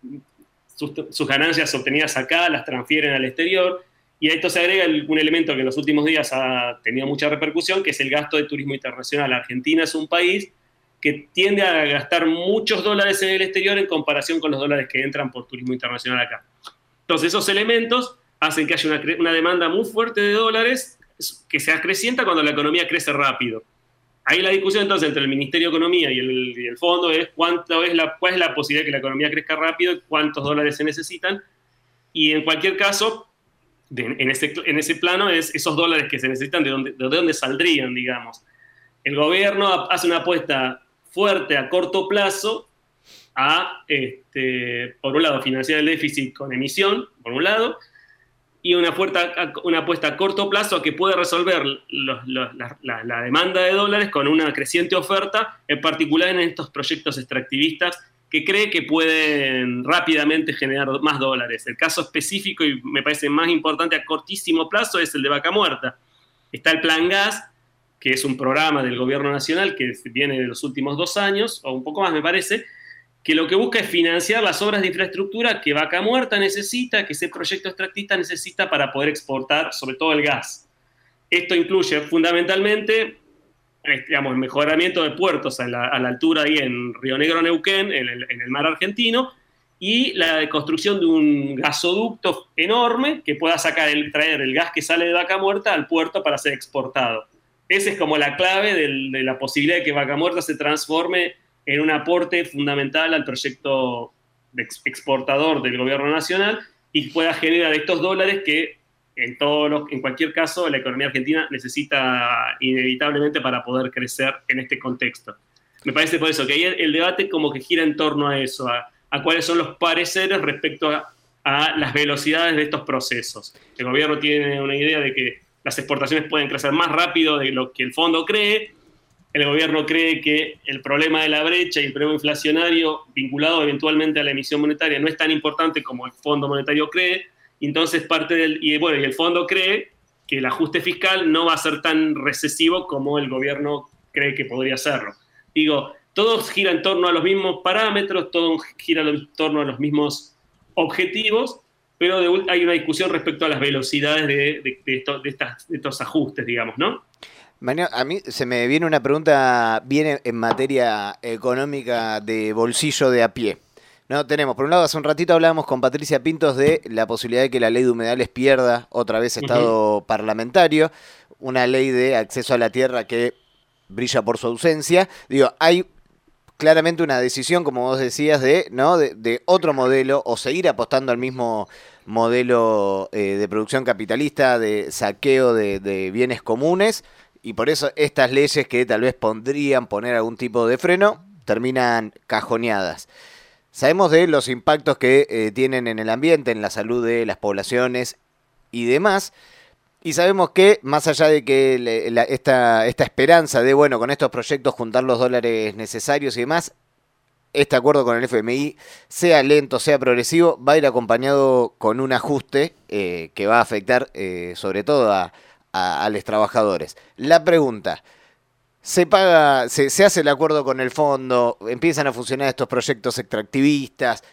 sus, sus ganancias obtenidas acá las transfieren al exterior. Y a esto se agrega un elemento que en los últimos días ha tenido mucha repercusión, que es el gasto de turismo internacional. Argentina es un país que tiende a gastar muchos dólares en el exterior en comparación con los dólares que entran por turismo internacional acá. Entonces, esos elementos hacen que haya una, una demanda muy fuerte de dólares que se acrecienta cuando la economía crece rápido. Ahí la discusión entonces entre el Ministerio de Economía y el, y el Fondo es, cuánto es la, cuál es la posibilidad de que la economía crezca rápido y cuántos dólares se necesitan. Y en cualquier caso, de, en, ese, en ese plano, es esos dólares que se necesitan, de dónde, de dónde saldrían, digamos. El gobierno hace una apuesta fuerte a corto plazo a, este, por un lado, financiar el déficit con emisión, por un lado, y una, fuerza, una apuesta a corto plazo a que puede resolver los, los, la, la, la demanda de dólares con una creciente oferta, en particular en estos proyectos extractivistas que cree que pueden rápidamente generar más dólares. El caso específico, y me parece más importante a cortísimo plazo, es el de Vaca Muerta. Está el Plan Gas, que es un programa del gobierno nacional que viene de los últimos dos años, o un poco más me parece, que lo que busca es financiar las obras de infraestructura que Vaca Muerta necesita, que ese proyecto extractista necesita para poder exportar, sobre todo el gas. Esto incluye fundamentalmente, digamos, el mejoramiento de puertos a la, a la altura ahí en Río Negro, Neuquén, en el, en el mar argentino, y la construcción de un gasoducto enorme que pueda sacar el, traer el gas que sale de Vaca Muerta al puerto para ser exportado. Esa es como la clave del, de la posibilidad de que Vaca Muerta se transforme en un aporte fundamental al proyecto ex exportador del gobierno nacional y pueda generar estos dólares que en, todos los, en cualquier caso la economía argentina necesita inevitablemente para poder crecer en este contexto. Me parece por eso que ahí el, el debate como que gira en torno a eso, a, a cuáles son los pareceres respecto a, a las velocidades de estos procesos. El gobierno tiene una idea de que las exportaciones pueden crecer más rápido de lo que el fondo cree. El gobierno cree que el problema de la brecha y el problema inflacionario vinculado eventualmente a la emisión monetaria no es tan importante como el Fondo Monetario cree. Entonces parte del, y bueno, y el fondo cree que el ajuste fiscal no va a ser tan recesivo como el gobierno cree que podría serlo. Digo, todo gira en torno a los mismos parámetros, todo gira en torno a los mismos objetivos, pero de, hay una discusión respecto a las velocidades de, de, de, esto, de, estas, de estos ajustes, digamos, ¿no? Manuel, a mí se me viene una pregunta bien en materia económica de bolsillo de a pie. No, tenemos, por un lado, hace un ratito hablábamos con Patricia Pintos de la posibilidad de que la ley de humedales pierda otra vez estado uh-huh. parlamentario, una ley de acceso a la tierra que brilla por su ausencia. Digo, hay claramente una decisión, como vos decías, de, ¿no? de, de otro modelo o seguir apostando al mismo modelo eh, de producción capitalista, de saqueo de, de bienes comunes. Y por eso estas leyes que tal vez pondrían poner algún tipo de freno terminan cajoneadas. Sabemos de los impactos que eh, tienen en el ambiente, en la salud de las poblaciones y demás. Y sabemos que más allá de que le, la, esta, esta esperanza de, bueno, con estos proyectos juntar los dólares necesarios y demás, este acuerdo con el F M I, sea lento, sea progresivo, va a ir acompañado con un ajuste eh, que va a afectar eh, sobre todo a... A, a los trabajadores. La pregunta, ¿se paga, se, se hace el acuerdo con el fondo, empiezan a funcionar estos proyectos extractivistas?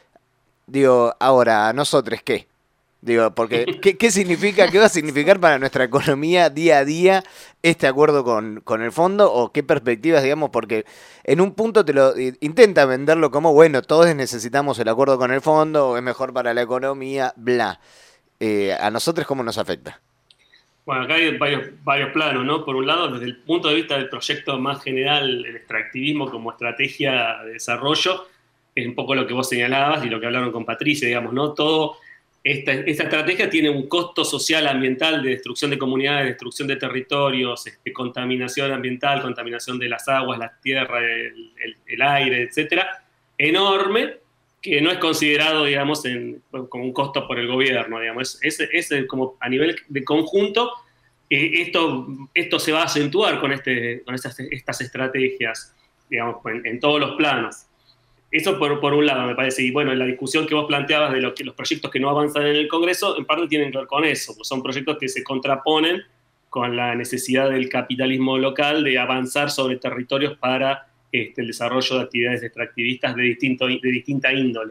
Digo, ahora, ¿nosotros qué? Digo, porque ¿qué, qué significa, qué va a significar para nuestra economía día a día este acuerdo con, con el fondo? ¿O qué perspectivas, digamos? Porque en un punto te lo intenta venderlo como, bueno, todos necesitamos el acuerdo con el fondo, es mejor para la economía, bla. Eh, ¿a nosotros cómo nos afecta? Bueno, acá hay varios, varios planos, ¿no? Por un lado, desde el punto de vista del proyecto más general, el extractivismo como estrategia de desarrollo, es un poco lo que vos señalabas y lo que hablaron con Patricia, digamos, ¿no? Todo esta, esta estrategia tiene un costo social ambiental de destrucción de comunidades, destrucción de territorios, este, contaminación ambiental, contaminación de las aguas, la tierra, el, el, el aire, etcétera, enorme, que no es considerado, digamos, en, como un costo por el gobierno, digamos. Es, es, es como a nivel de conjunto, eh, esto, esto se va a acentuar con, este, con estas, estas estrategias, digamos, en, en todos los planos. Eso por, por un lado, me parece. Y bueno, la discusión que vos planteabas de lo que, los proyectos que no avanzan en el Congreso, en parte tienen que ver con eso, pues son proyectos que se contraponen con la necesidad del capitalismo local de avanzar sobre territorios para Este, el desarrollo de actividades extractivistas de, distinto, de distinta índole.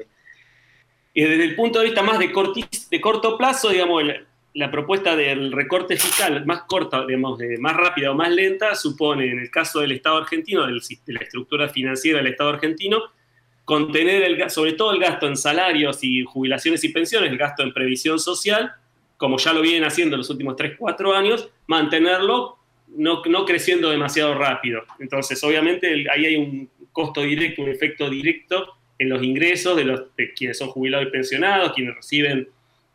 Y desde el punto de vista más de, cortis, de corto plazo, digamos, la, la propuesta del recorte fiscal más corta, digamos, de más rápida o más lenta, supone, en el caso del Estado argentino, del, de la estructura financiera del Estado argentino, contener, el, sobre todo el gasto en salarios y jubilaciones y pensiones, el gasto en previsión social, como ya lo vienen haciendo en los últimos tres, cuatro años, mantenerlo No, no creciendo demasiado rápido. Entonces, obviamente, el, ahí hay un costo directo, un efecto directo en los ingresos de, los, de quienes son jubilados y pensionados, quienes reciben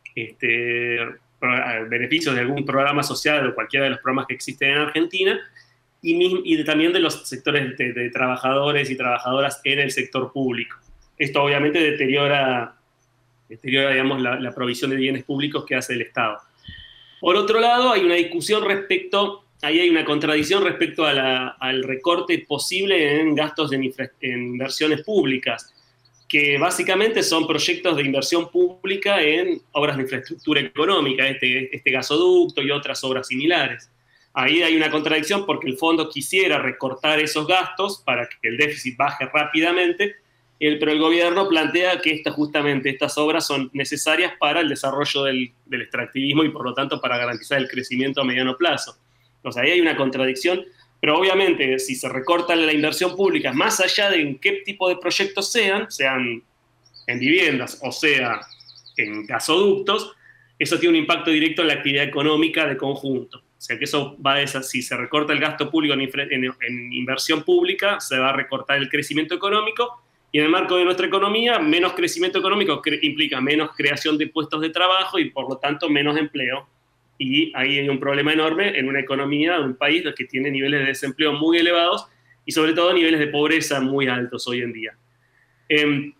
este, beneficios de algún programa social o cualquiera de los programas que existen en Argentina, y, y de, también de los sectores de, de trabajadores y trabajadoras en el sector público. Esto, obviamente, deteriora, deteriora digamos, la, la provisión de bienes públicos que hace el Estado. Por otro lado, hay una discusión respecto... Ahí hay una contradicción respecto a la, al recorte posible en gastos de infra, en inversiones públicas, que básicamente son proyectos de inversión pública en obras de infraestructura económica, este, este gasoducto y otras obras similares. Ahí hay una contradicción porque el fondo quisiera recortar esos gastos para que el déficit baje rápidamente, el, pero el gobierno plantea que esta, justamente estas obras son necesarias para el desarrollo del, del extractivismo y por lo tanto para garantizar el crecimiento a mediano plazo. O sea, ahí hay una contradicción, pero obviamente si se recorta la inversión pública, más allá de en qué tipo de proyectos sean, sean en viviendas o sea en gasoductos, eso tiene un impacto directo en la actividad económica de conjunto. O sea, que eso va a ser, si se recorta el gasto público en, en, en inversión pública, se va a recortar el crecimiento económico, y en el marco de nuestra economía, menos crecimiento económico cre- implica menos creación de puestos de trabajo y por lo tanto menos empleo. Y ahí hay un problema enorme en una economía de un país que tiene niveles de desempleo muy elevados y sobre todo niveles de pobreza muy altos hoy en día. Eh,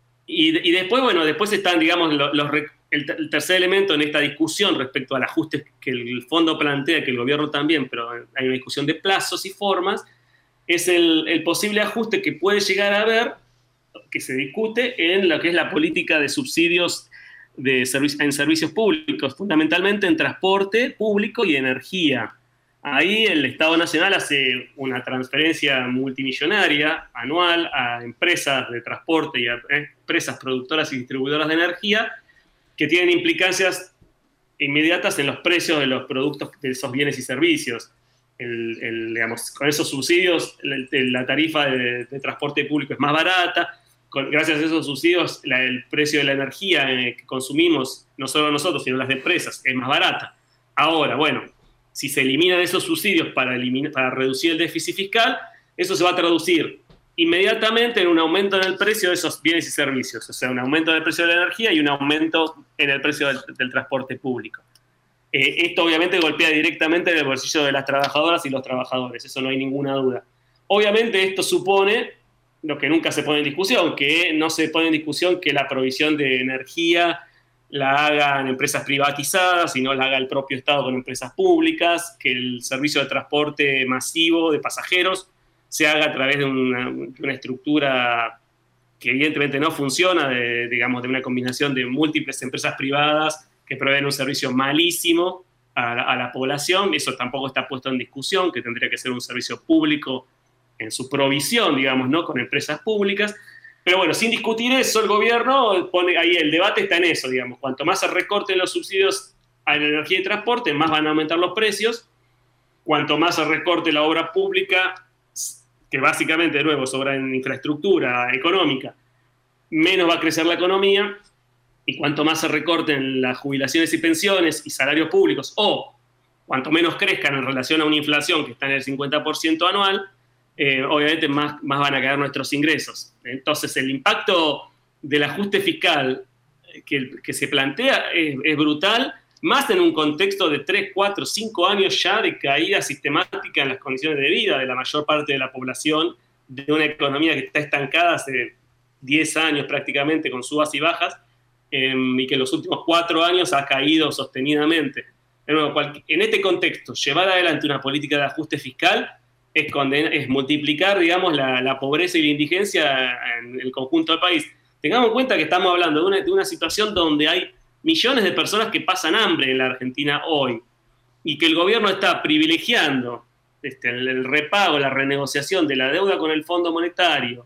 y, y después, bueno, después están, digamos, los, los, el, el tercer elemento en esta discusión respecto al ajuste que el fondo plantea, que el gobierno también, pero hay una discusión de plazos y formas, es el, el posible ajuste que puede llegar a haber, que se discute en lo que es la política de subsidios de servici- en servicios públicos, fundamentalmente en transporte público y energía. Ahí el Estado Nacional hace una transferencia multimillonaria anual a empresas de transporte y a empresas productoras y distribuidoras de energía que tienen implicancias inmediatas en los precios de los productos de esos bienes y servicios. El, el, digamos, con esos subsidios la, la tarifa de, de transporte público es más barata. Con, gracias a esos subsidios, la, el precio de la energía eh, que consumimos, no solo nosotros, sino las empresas, es más barata. Ahora, bueno, si se eliminan esos subsidios para, eliminar, para reducir el déficit fiscal, eso se va a traducir inmediatamente en un aumento en el precio de esos bienes y servicios, o sea, un aumento en el precio de la energía y un aumento en el precio del, del transporte público. Eh, esto obviamente golpea directamente en el bolsillo de las trabajadoras y los trabajadores, eso no hay ninguna duda. Obviamente esto supone lo que nunca se pone en discusión, que no se pone en discusión que la provisión de energía la hagan empresas privatizadas, sino la haga el propio Estado con empresas públicas, que el servicio de transporte masivo de pasajeros se haga a través de una, de una estructura que evidentemente no funciona, de, digamos, de una combinación de múltiples empresas privadas que proveen un servicio malísimo a, a la población. Eso tampoco está puesto en discusión, que tendría que ser un servicio público en su provisión, digamos, ¿no?, con empresas públicas. Pero bueno, sin discutir eso, el gobierno pone ahí, el debate está en eso, digamos. Cuanto más se recorten los subsidios a la energía y transporte, más van a aumentar los precios. Cuanto más se recorte la obra pública, que básicamente, de nuevo, sobra en infraestructura económica, menos va a crecer la economía. Y cuanto más se recorten las jubilaciones y pensiones y salarios públicos, o cuanto menos crezcan en relación a una inflación que está en el cincuenta por ciento anual, Eh, obviamente más, más van a caer nuestros ingresos. Entonces, el impacto del ajuste fiscal que, que se plantea es, es brutal, más en un contexto de tres, cuatro, cinco años ya de caída sistemática en las condiciones de vida de la mayor parte de la población, de una economía que está estancada hace diez años prácticamente con subas y bajas, eh, y que en los últimos cuatro años ha caído sostenidamente. De nuevo, cual, en este contexto, llevar adelante una política de ajuste fiscal es, condena, es multiplicar, digamos, la, la pobreza y la indigencia en el conjunto del país. Tengamos en cuenta que estamos hablando de una, de una situación donde hay millones de personas que pasan hambre en la Argentina hoy, y que el gobierno está privilegiando este, el, el repago, la renegociación de la deuda con el Fondo Monetario,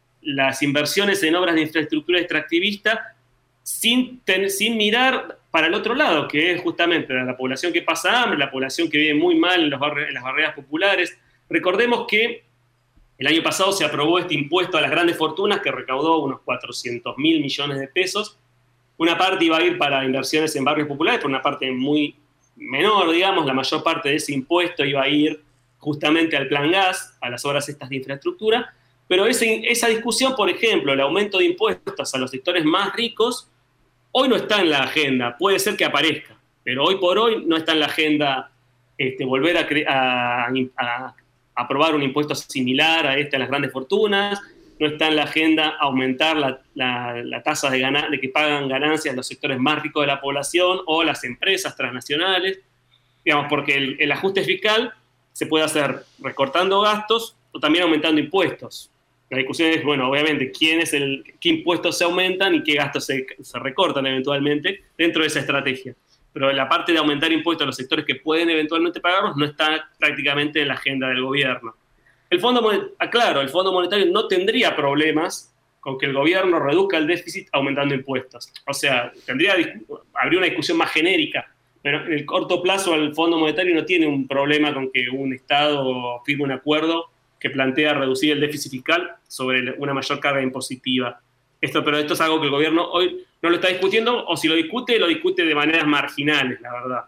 las inversiones en obras de infraestructura extractivista, sin, ten, sin mirar para el otro lado, que es justamente la población que pasa hambre, la población que vive muy mal en, los barri- en las barriadas populares. Recordemos que el año pasado se aprobó este impuesto a las grandes fortunas que recaudó unos cuatrocientos mil millones de pesos. Una parte iba a ir para inversiones en barrios populares, pero una parte muy menor, digamos. La mayor parte de ese impuesto iba a ir justamente al Plan Gas, a las obras estas de infraestructura. Pero ese, esa discusión, por ejemplo, el aumento de impuestos a los sectores más ricos, hoy no está en la agenda. Puede ser que aparezca, pero hoy por hoy no está en la agenda este, volver a, cre- a, a, a aprobar un impuesto similar a este a las grandes fortunas. No está en la agenda aumentar la, la, la tasa de, gana, de que pagan ganancias los sectores más ricos de la población o las empresas transnacionales, digamos, porque el, el ajuste fiscal se puede hacer recortando gastos o también aumentando impuestos. La discusión es, bueno, obviamente, quién es el, qué impuestos se aumentan y qué gastos se, se recortan eventualmente dentro de esa estrategia. Pero la parte de aumentar impuestos a los sectores que pueden eventualmente pagarlos no está prácticamente en la agenda del gobierno. El Fondo Monetario, claro, el Fondo Monetario no tendría problemas con que el gobierno reduzca el déficit aumentando impuestos. O sea, tendría, habría una discusión más genérica, pero en el corto plazo el Fondo Monetario no tiene un problema con que un Estado firme un acuerdo que plantea reducir el déficit fiscal sobre una mayor carga impositiva. Esto, pero esto es algo que el gobierno hoy no lo está discutiendo, o si lo discute, lo discute de maneras marginales, la verdad.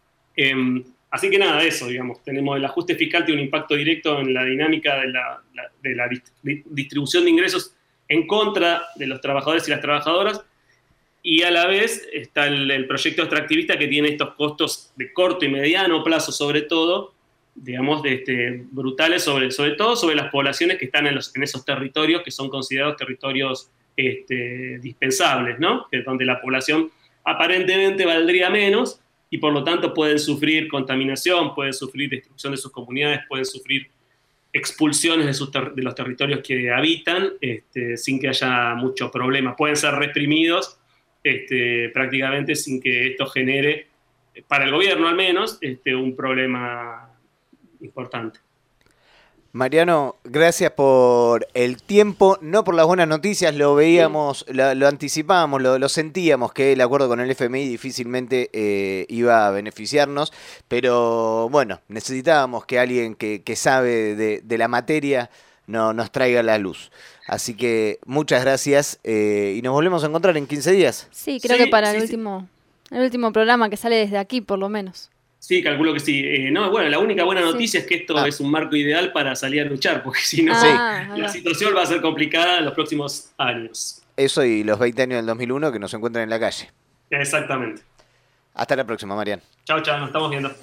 Eh, Así que nada, eso, digamos, tenemos el ajuste fiscal, tiene un impacto directo en la dinámica de la, la, de la dist- distribución de ingresos en contra de los trabajadores y las trabajadoras, y a la vez está el, el proyecto extractivista que tiene estos costos de corto y mediano plazo, sobre todo, digamos, de este, brutales, sobre, sobre todo sobre las poblaciones que están en, los, en esos territorios que son considerados territorios este, dispensables, ¿no? Que donde la población aparentemente valdría menos, y por lo tanto pueden sufrir contaminación, pueden sufrir destrucción de sus comunidades, pueden sufrir expulsiones de, sus ter- de los territorios que habitan, este, sin que haya mucho problema. Pueden ser reprimidos este, prácticamente sin que esto genere, para el gobierno al menos, este, un problema importante. Mariano, gracias por el tiempo, no por las buenas noticias, lo veíamos, lo, lo anticipábamos, lo, lo sentíamos que el acuerdo con el F M I difícilmente eh, iba a beneficiarnos, pero bueno, necesitábamos que alguien que, que sabe de, de la materia no, nos traiga la luz. Así que muchas gracias eh, y nos volvemos a encontrar en quince días. Sí, creo Sí, que para sí, el sí. último, el último programa que sale desde aquí, por lo menos. Sí, calculo que sí. Eh, no, bueno, la única buena Sí. noticia es que esto Ah. es un marco ideal para salir a luchar, porque si no, Ah, ahí la va. situación va a ser complicada en los próximos años. Eso y los veinte años del dos mil uno que nos encuentran en la calle. Exactamente. Hasta la próxima, Mariano. Chao, chao, nos estamos viendo.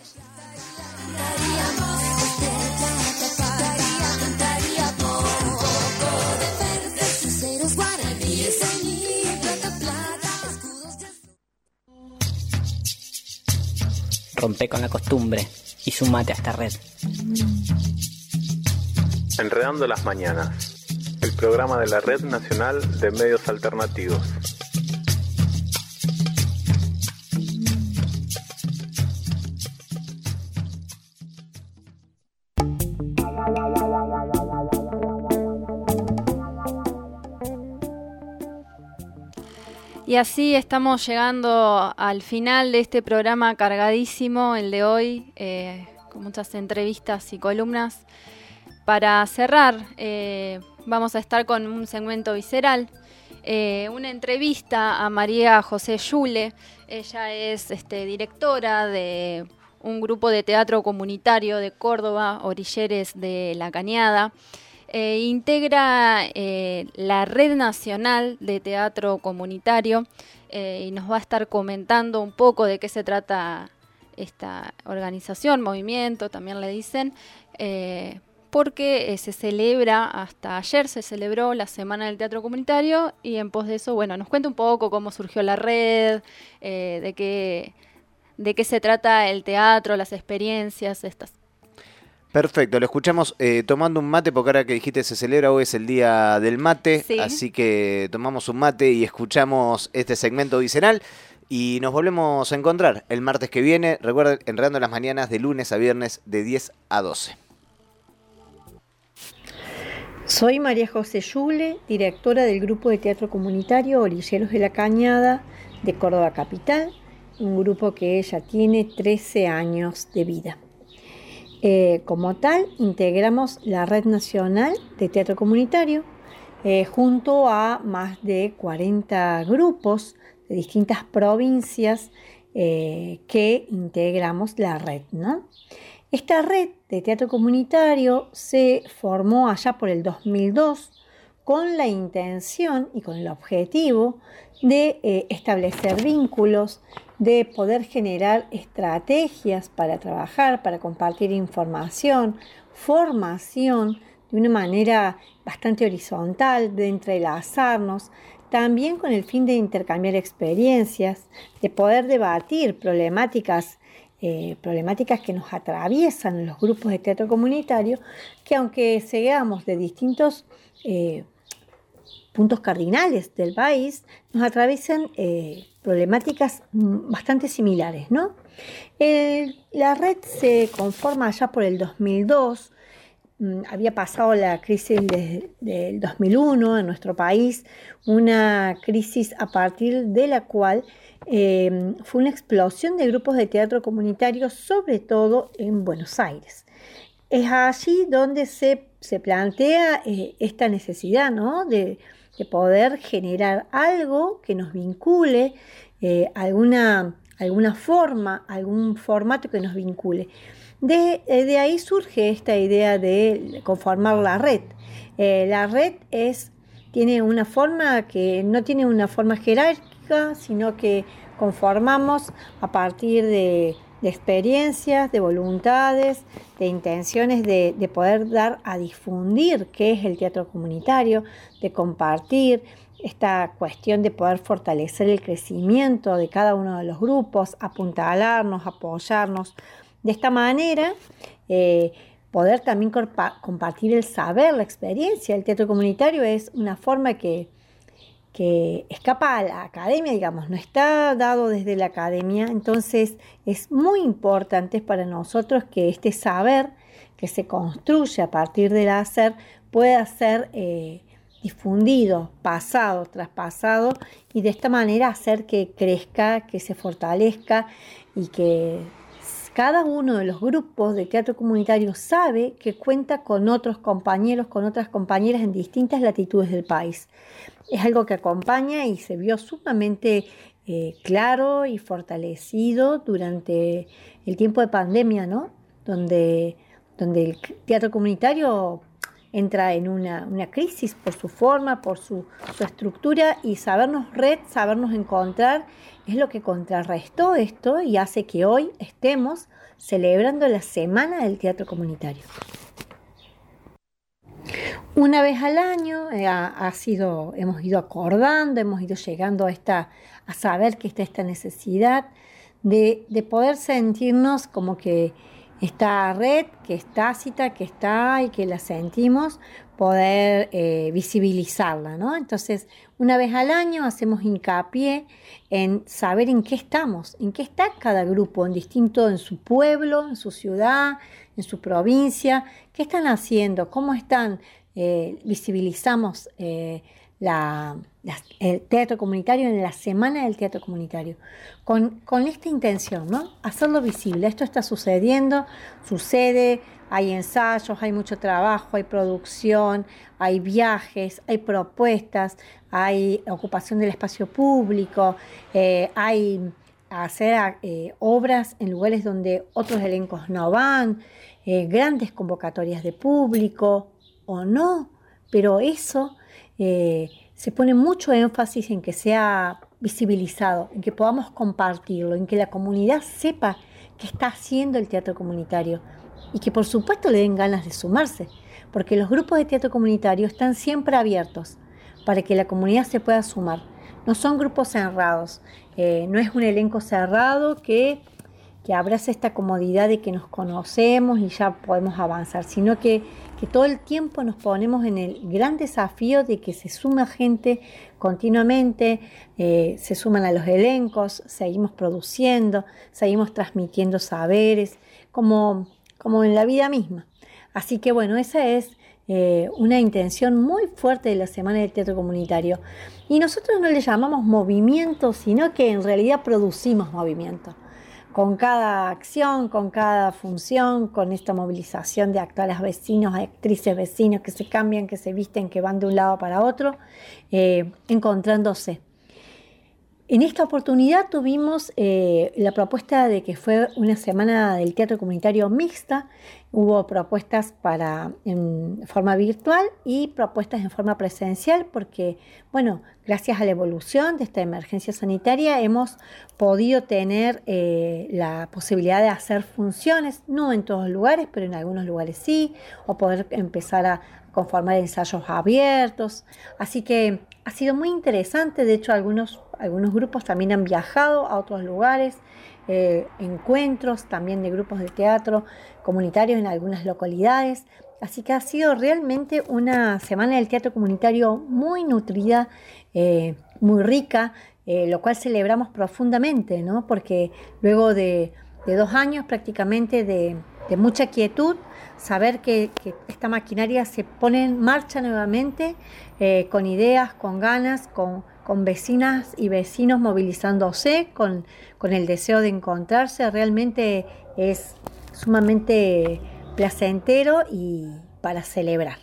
Rompe con la costumbre y sumate a esta red. Enredando las Mañanas, el programa de la Red Nacional de Medios Alternativos. Y así estamos llegando al final de este programa cargadísimo, el de hoy, eh, con muchas entrevistas y columnas. Para cerrar, eh, vamos a estar con un segmento visceral, eh, una entrevista a María José Yule. Ella es este, directora de un grupo de teatro comunitario de Córdoba, Orilleres de la Cañada. Eh, integra eh, la Red Nacional de Teatro Comunitario eh, y nos va a estar comentando un poco de qué se trata esta organización, movimiento, también le dicen, eh, porque eh, se celebra, hasta ayer se celebró la Semana del Teatro Comunitario, y en pos de eso, bueno, nos cuenta un poco cómo surgió la red, eh, de qué, de qué se trata el teatro, las experiencias, estas. Perfecto, lo escuchamos eh, tomando un mate, porque ahora que dijiste se celebra, hoy es el día del mate, Sí. Así que tomamos un mate y escuchamos este segmento bicenal. Y nos volvemos a encontrar el martes que viene. Recuerden, Enredando las Mañanas, de lunes a viernes de diez a doce. Soy María José Yule, directora del Grupo de Teatro Comunitario Orilleros de la Cañada de Córdoba Capital, un grupo que ya tiene trece años de vida. Eh, como tal, integramos la Red Nacional de Teatro Comunitario eh, junto a más de cuarenta grupos de distintas provincias eh, que integramos la red, ¿no? Esta red de teatro comunitario se formó allá por el dos mil dos con la intención y con el objetivo de eh, establecer vínculos, de poder generar estrategias para trabajar, para compartir información, formación de una manera bastante horizontal, de entrelazarnos, también con el fin de intercambiar experiencias, de poder debatir problemáticas, eh, problemáticas que nos atraviesan en los grupos de teatro comunitario, que aunque seamos de distintos eh, puntos cardinales del país, nos atraviesan eh, problemáticas bastante similares, ¿no? El, la red se conforma allá por el dos mil dos. Había pasado la crisis de, del dos mil uno en nuestro país, una crisis a partir de la cual eh, fue una explosión de grupos de teatro comunitario, sobre todo en Buenos Aires. Es allí donde se, se plantea eh, esta necesidad, ¿no? de, de poder generar algo que nos vincule, eh, alguna, alguna forma, algún formato que nos vincule. De, de ahí surge esta idea de conformar la red. Eh, la red es, tiene una forma que no tiene una forma jerárquica, sino que conformamos a partir de, de experiencias, de voluntades, de intenciones de, de poder dar a difundir qué es el teatro comunitario, de compartir esta cuestión de poder fortalecer el crecimiento de cada uno de los grupos, apuntalarnos, apoyarnos. De esta manera, eh, poder también compa- compartir el saber, la experiencia. El teatro comunitario es una forma que, que escapa a la academia, digamos, no está dado desde la academia. Entonces, es muy importante para nosotros que este saber que se construye a partir del hacer pueda ser eh, difundido, pasado, traspasado, y de esta manera hacer que crezca, que se fortalezca y que cada uno de los grupos de teatro comunitario sabe que cuenta con otros compañeros, con otras compañeras en distintas latitudes del país. Es algo que acompaña y se vio sumamente eh, claro y fortalecido durante el tiempo de pandemia, ¿no? Donde, donde el teatro comunitario entra en una, una crisis por su forma, por su, su estructura, y sabernos red, sabernos encontrar, es lo que contrarrestó esto y hace que hoy estemos celebrando la Semana del Teatro Comunitario. Una vez al año eh, ha, ha sido, hemos ido acordando, hemos ido llegando a, esta, a saber que está esta necesidad de, de poder sentirnos como que esta red que es tácita, que está y que la sentimos, poder eh, visibilizarla, ¿no? Entonces, una vez al año hacemos hincapié en saber en qué estamos, en qué está cada grupo, en distinto, en su pueblo, en su ciudad, en su provincia, qué están haciendo, cómo están, eh, visibilizamos eh, la, la, el teatro comunitario en la Semana del Teatro Comunitario, con, con esta intención, ¿no? Hacerlo visible. Esto está sucediendo, sucede, hay ensayos, hay mucho trabajo, hay producción, hay viajes, hay propuestas, hay ocupación del espacio público, eh, hay hacer eh, obras en lugares donde otros elencos no van, eh, grandes convocatorias de público o no, pero eso eh, se pone mucho énfasis en que sea visibilizado, en que podamos compartirlo, en que la comunidad sepa qué está haciendo el teatro comunitario y que por supuesto le den ganas de sumarse, porque los grupos de teatro comunitario están siempre abiertos para que la comunidad se pueda sumar. No son grupos cerrados, eh, no es un elenco cerrado que, que abraza esta comodidad de que nos conocemos y ya podemos avanzar, sino que, que todo el tiempo nos ponemos en el gran desafío de que se suma gente continuamente, eh, se suman a los elencos, seguimos produciendo, seguimos transmitiendo saberes, como, como en la vida misma. Así que bueno, esa es eh, una intención muy fuerte de la Semana del Teatro Comunitario. Y nosotros no le llamamos movimiento, sino que en realidad producimos movimiento. Con cada acción, con cada función, con esta movilización de actores vecinos, actrices vecinos que se cambian, que se visten, que van de un lado para otro, eh, encontrándose. En esta oportunidad tuvimos eh, la propuesta de que fue una semana del teatro comunitario mixta. Hubo propuestas para en forma virtual y propuestas en forma presencial porque, bueno, gracias a la evolución de esta emergencia sanitaria hemos podido tener eh, la posibilidad de hacer funciones, no en todos los lugares, pero en algunos lugares sí, o poder empezar a conformar ensayos abiertos. Así que ha sido muy interesante. De hecho, algunos, algunos grupos también han viajado a otros lugares, eh, encuentros también de grupos de teatro comunitarios en algunas localidades. Así que ha sido realmente una semana del teatro comunitario muy nutrida, eh, muy rica, eh, lo cual celebramos profundamente, ¿no? Porque luego de, de dos años prácticamente de, de mucha quietud, saber que, que esta maquinaria se pone en marcha nuevamente, eh, con ideas, con ganas, con, con vecinas y vecinos movilizándose, con, con el deseo de encontrarse, realmente es sumamente placentero y para celebrar.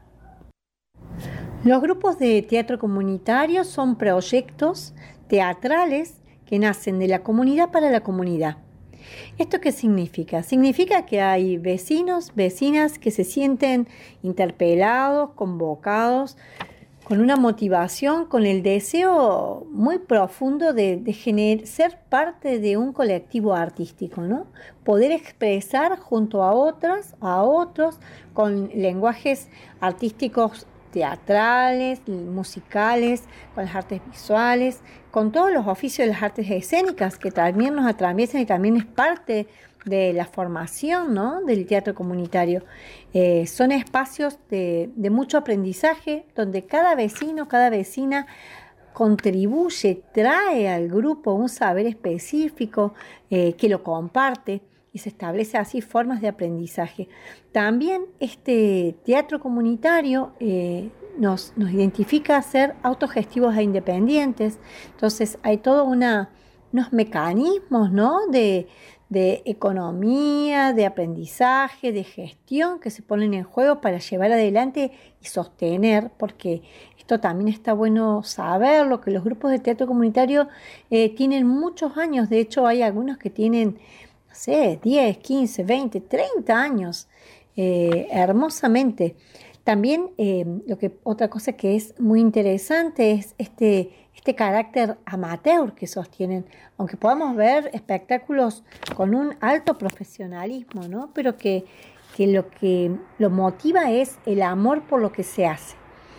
Los grupos de teatro comunitario son proyectos teatrales que nacen de la comunidad para la comunidad. ¿Esto qué significa? Significa que hay vecinos, vecinas que se sienten interpelados, convocados, con una motivación, con el deseo muy profundo de, de gener, ser parte de un colectivo artístico, ¿no? Poder expresar junto a otras, a otros, con lenguajes artísticos teatrales, musicales, con las artes visuales, con todos los oficios de las artes escénicas que también nos atraviesan y también es parte de la formación, ¿no?, del teatro comunitario. Eh, son espacios de, de mucho aprendizaje donde cada vecino, cada vecina contribuye, trae al grupo un saber específico eh, que lo comparte y se establece así formas de aprendizaje. También este teatro comunitario eh, nos, nos identifica a ser autogestivos e independientes, entonces hay todos unos mecanismos, ¿no?, de, de economía, de aprendizaje, de gestión que se ponen en juego para llevar adelante y sostener, porque esto también está bueno saberlo, que los grupos de teatro comunitario eh, tienen muchos años. De hecho hay algunos que tienen, no sé, diez, quince, veinte, treinta años, eh, hermosamente. También eh, lo que, otra cosa que es muy interesante es este, este carácter amateur que sostienen, aunque podamos ver espectáculos con un alto profesionalismo, ¿no?, pero que, que lo que lo motiva es el amor por lo que se hace.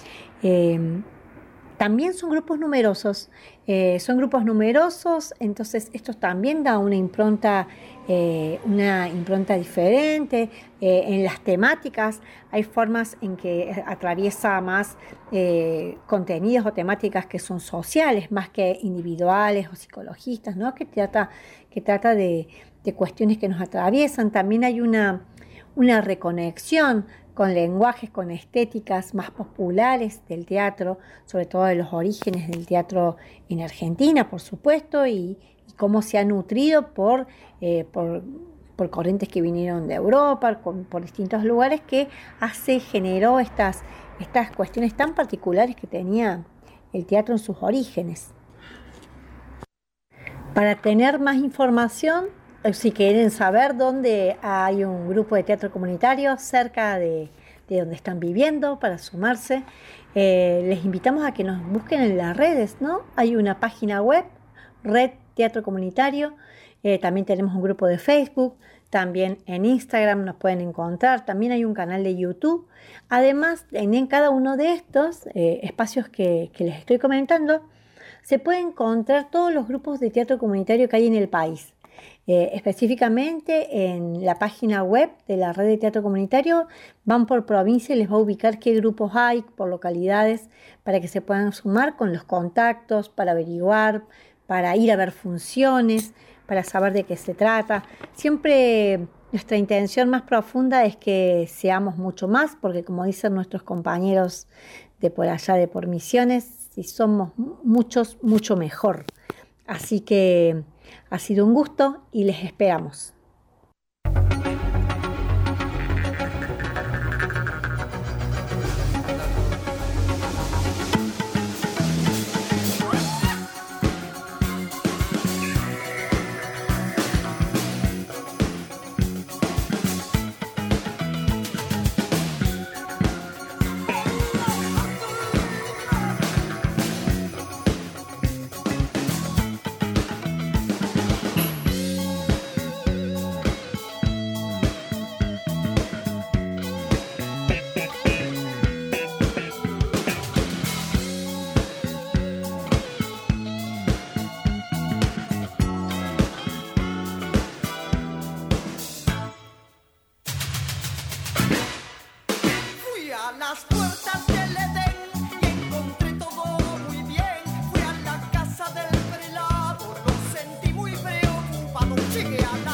Eh, También son grupos numerosos, eh, son grupos numerosos, entonces esto también da una impronta, eh, una impronta diferente eh, en las temáticas. Hay formas en que atraviesa más eh, contenidos o temáticas que son sociales, más que individuales o psicologistas, ¿no?, que trata, que trata de, de cuestiones que nos atraviesan. También hay una, una reconexión con lenguajes, con estéticas más populares del teatro, sobre todo de los orígenes del teatro en Argentina, por supuesto, y, y cómo se ha nutrido por, eh, por, por corrientes que vinieron de Europa, por, por distintos lugares, que hace, generó estas, estas cuestiones tan particulares que tenía el teatro en sus orígenes. Para tener más información, si quieren saber dónde hay un grupo de teatro comunitario cerca de, de donde están viviendo para sumarse. Eh, les invitamos a que nos busquen en las redes, ¿no? Hay una página web, Red Teatro Comunitario, eh, también tenemos un grupo de Facebook, también en Instagram nos pueden encontrar, también hay un canal de YouTube. Además, en, en cada uno de estos eh, espacios que, que les estoy comentando, se pueden encontrar todos los grupos de teatro comunitario que hay en el país. Eh, específicamente en la página web de la red de teatro comunitario van por provincia y les va a ubicar qué grupos hay por localidades para que se puedan sumar con los contactos, para averiguar, para ir a ver funciones, para saber de qué se trata. Siempre nuestra intención más profunda es que seamos mucho más, porque como dicen nuestros compañeros de por allá, de por Misiones, si somos muchos, mucho mejor. Así que ha sido un gusto y les esperamos. Llegué a la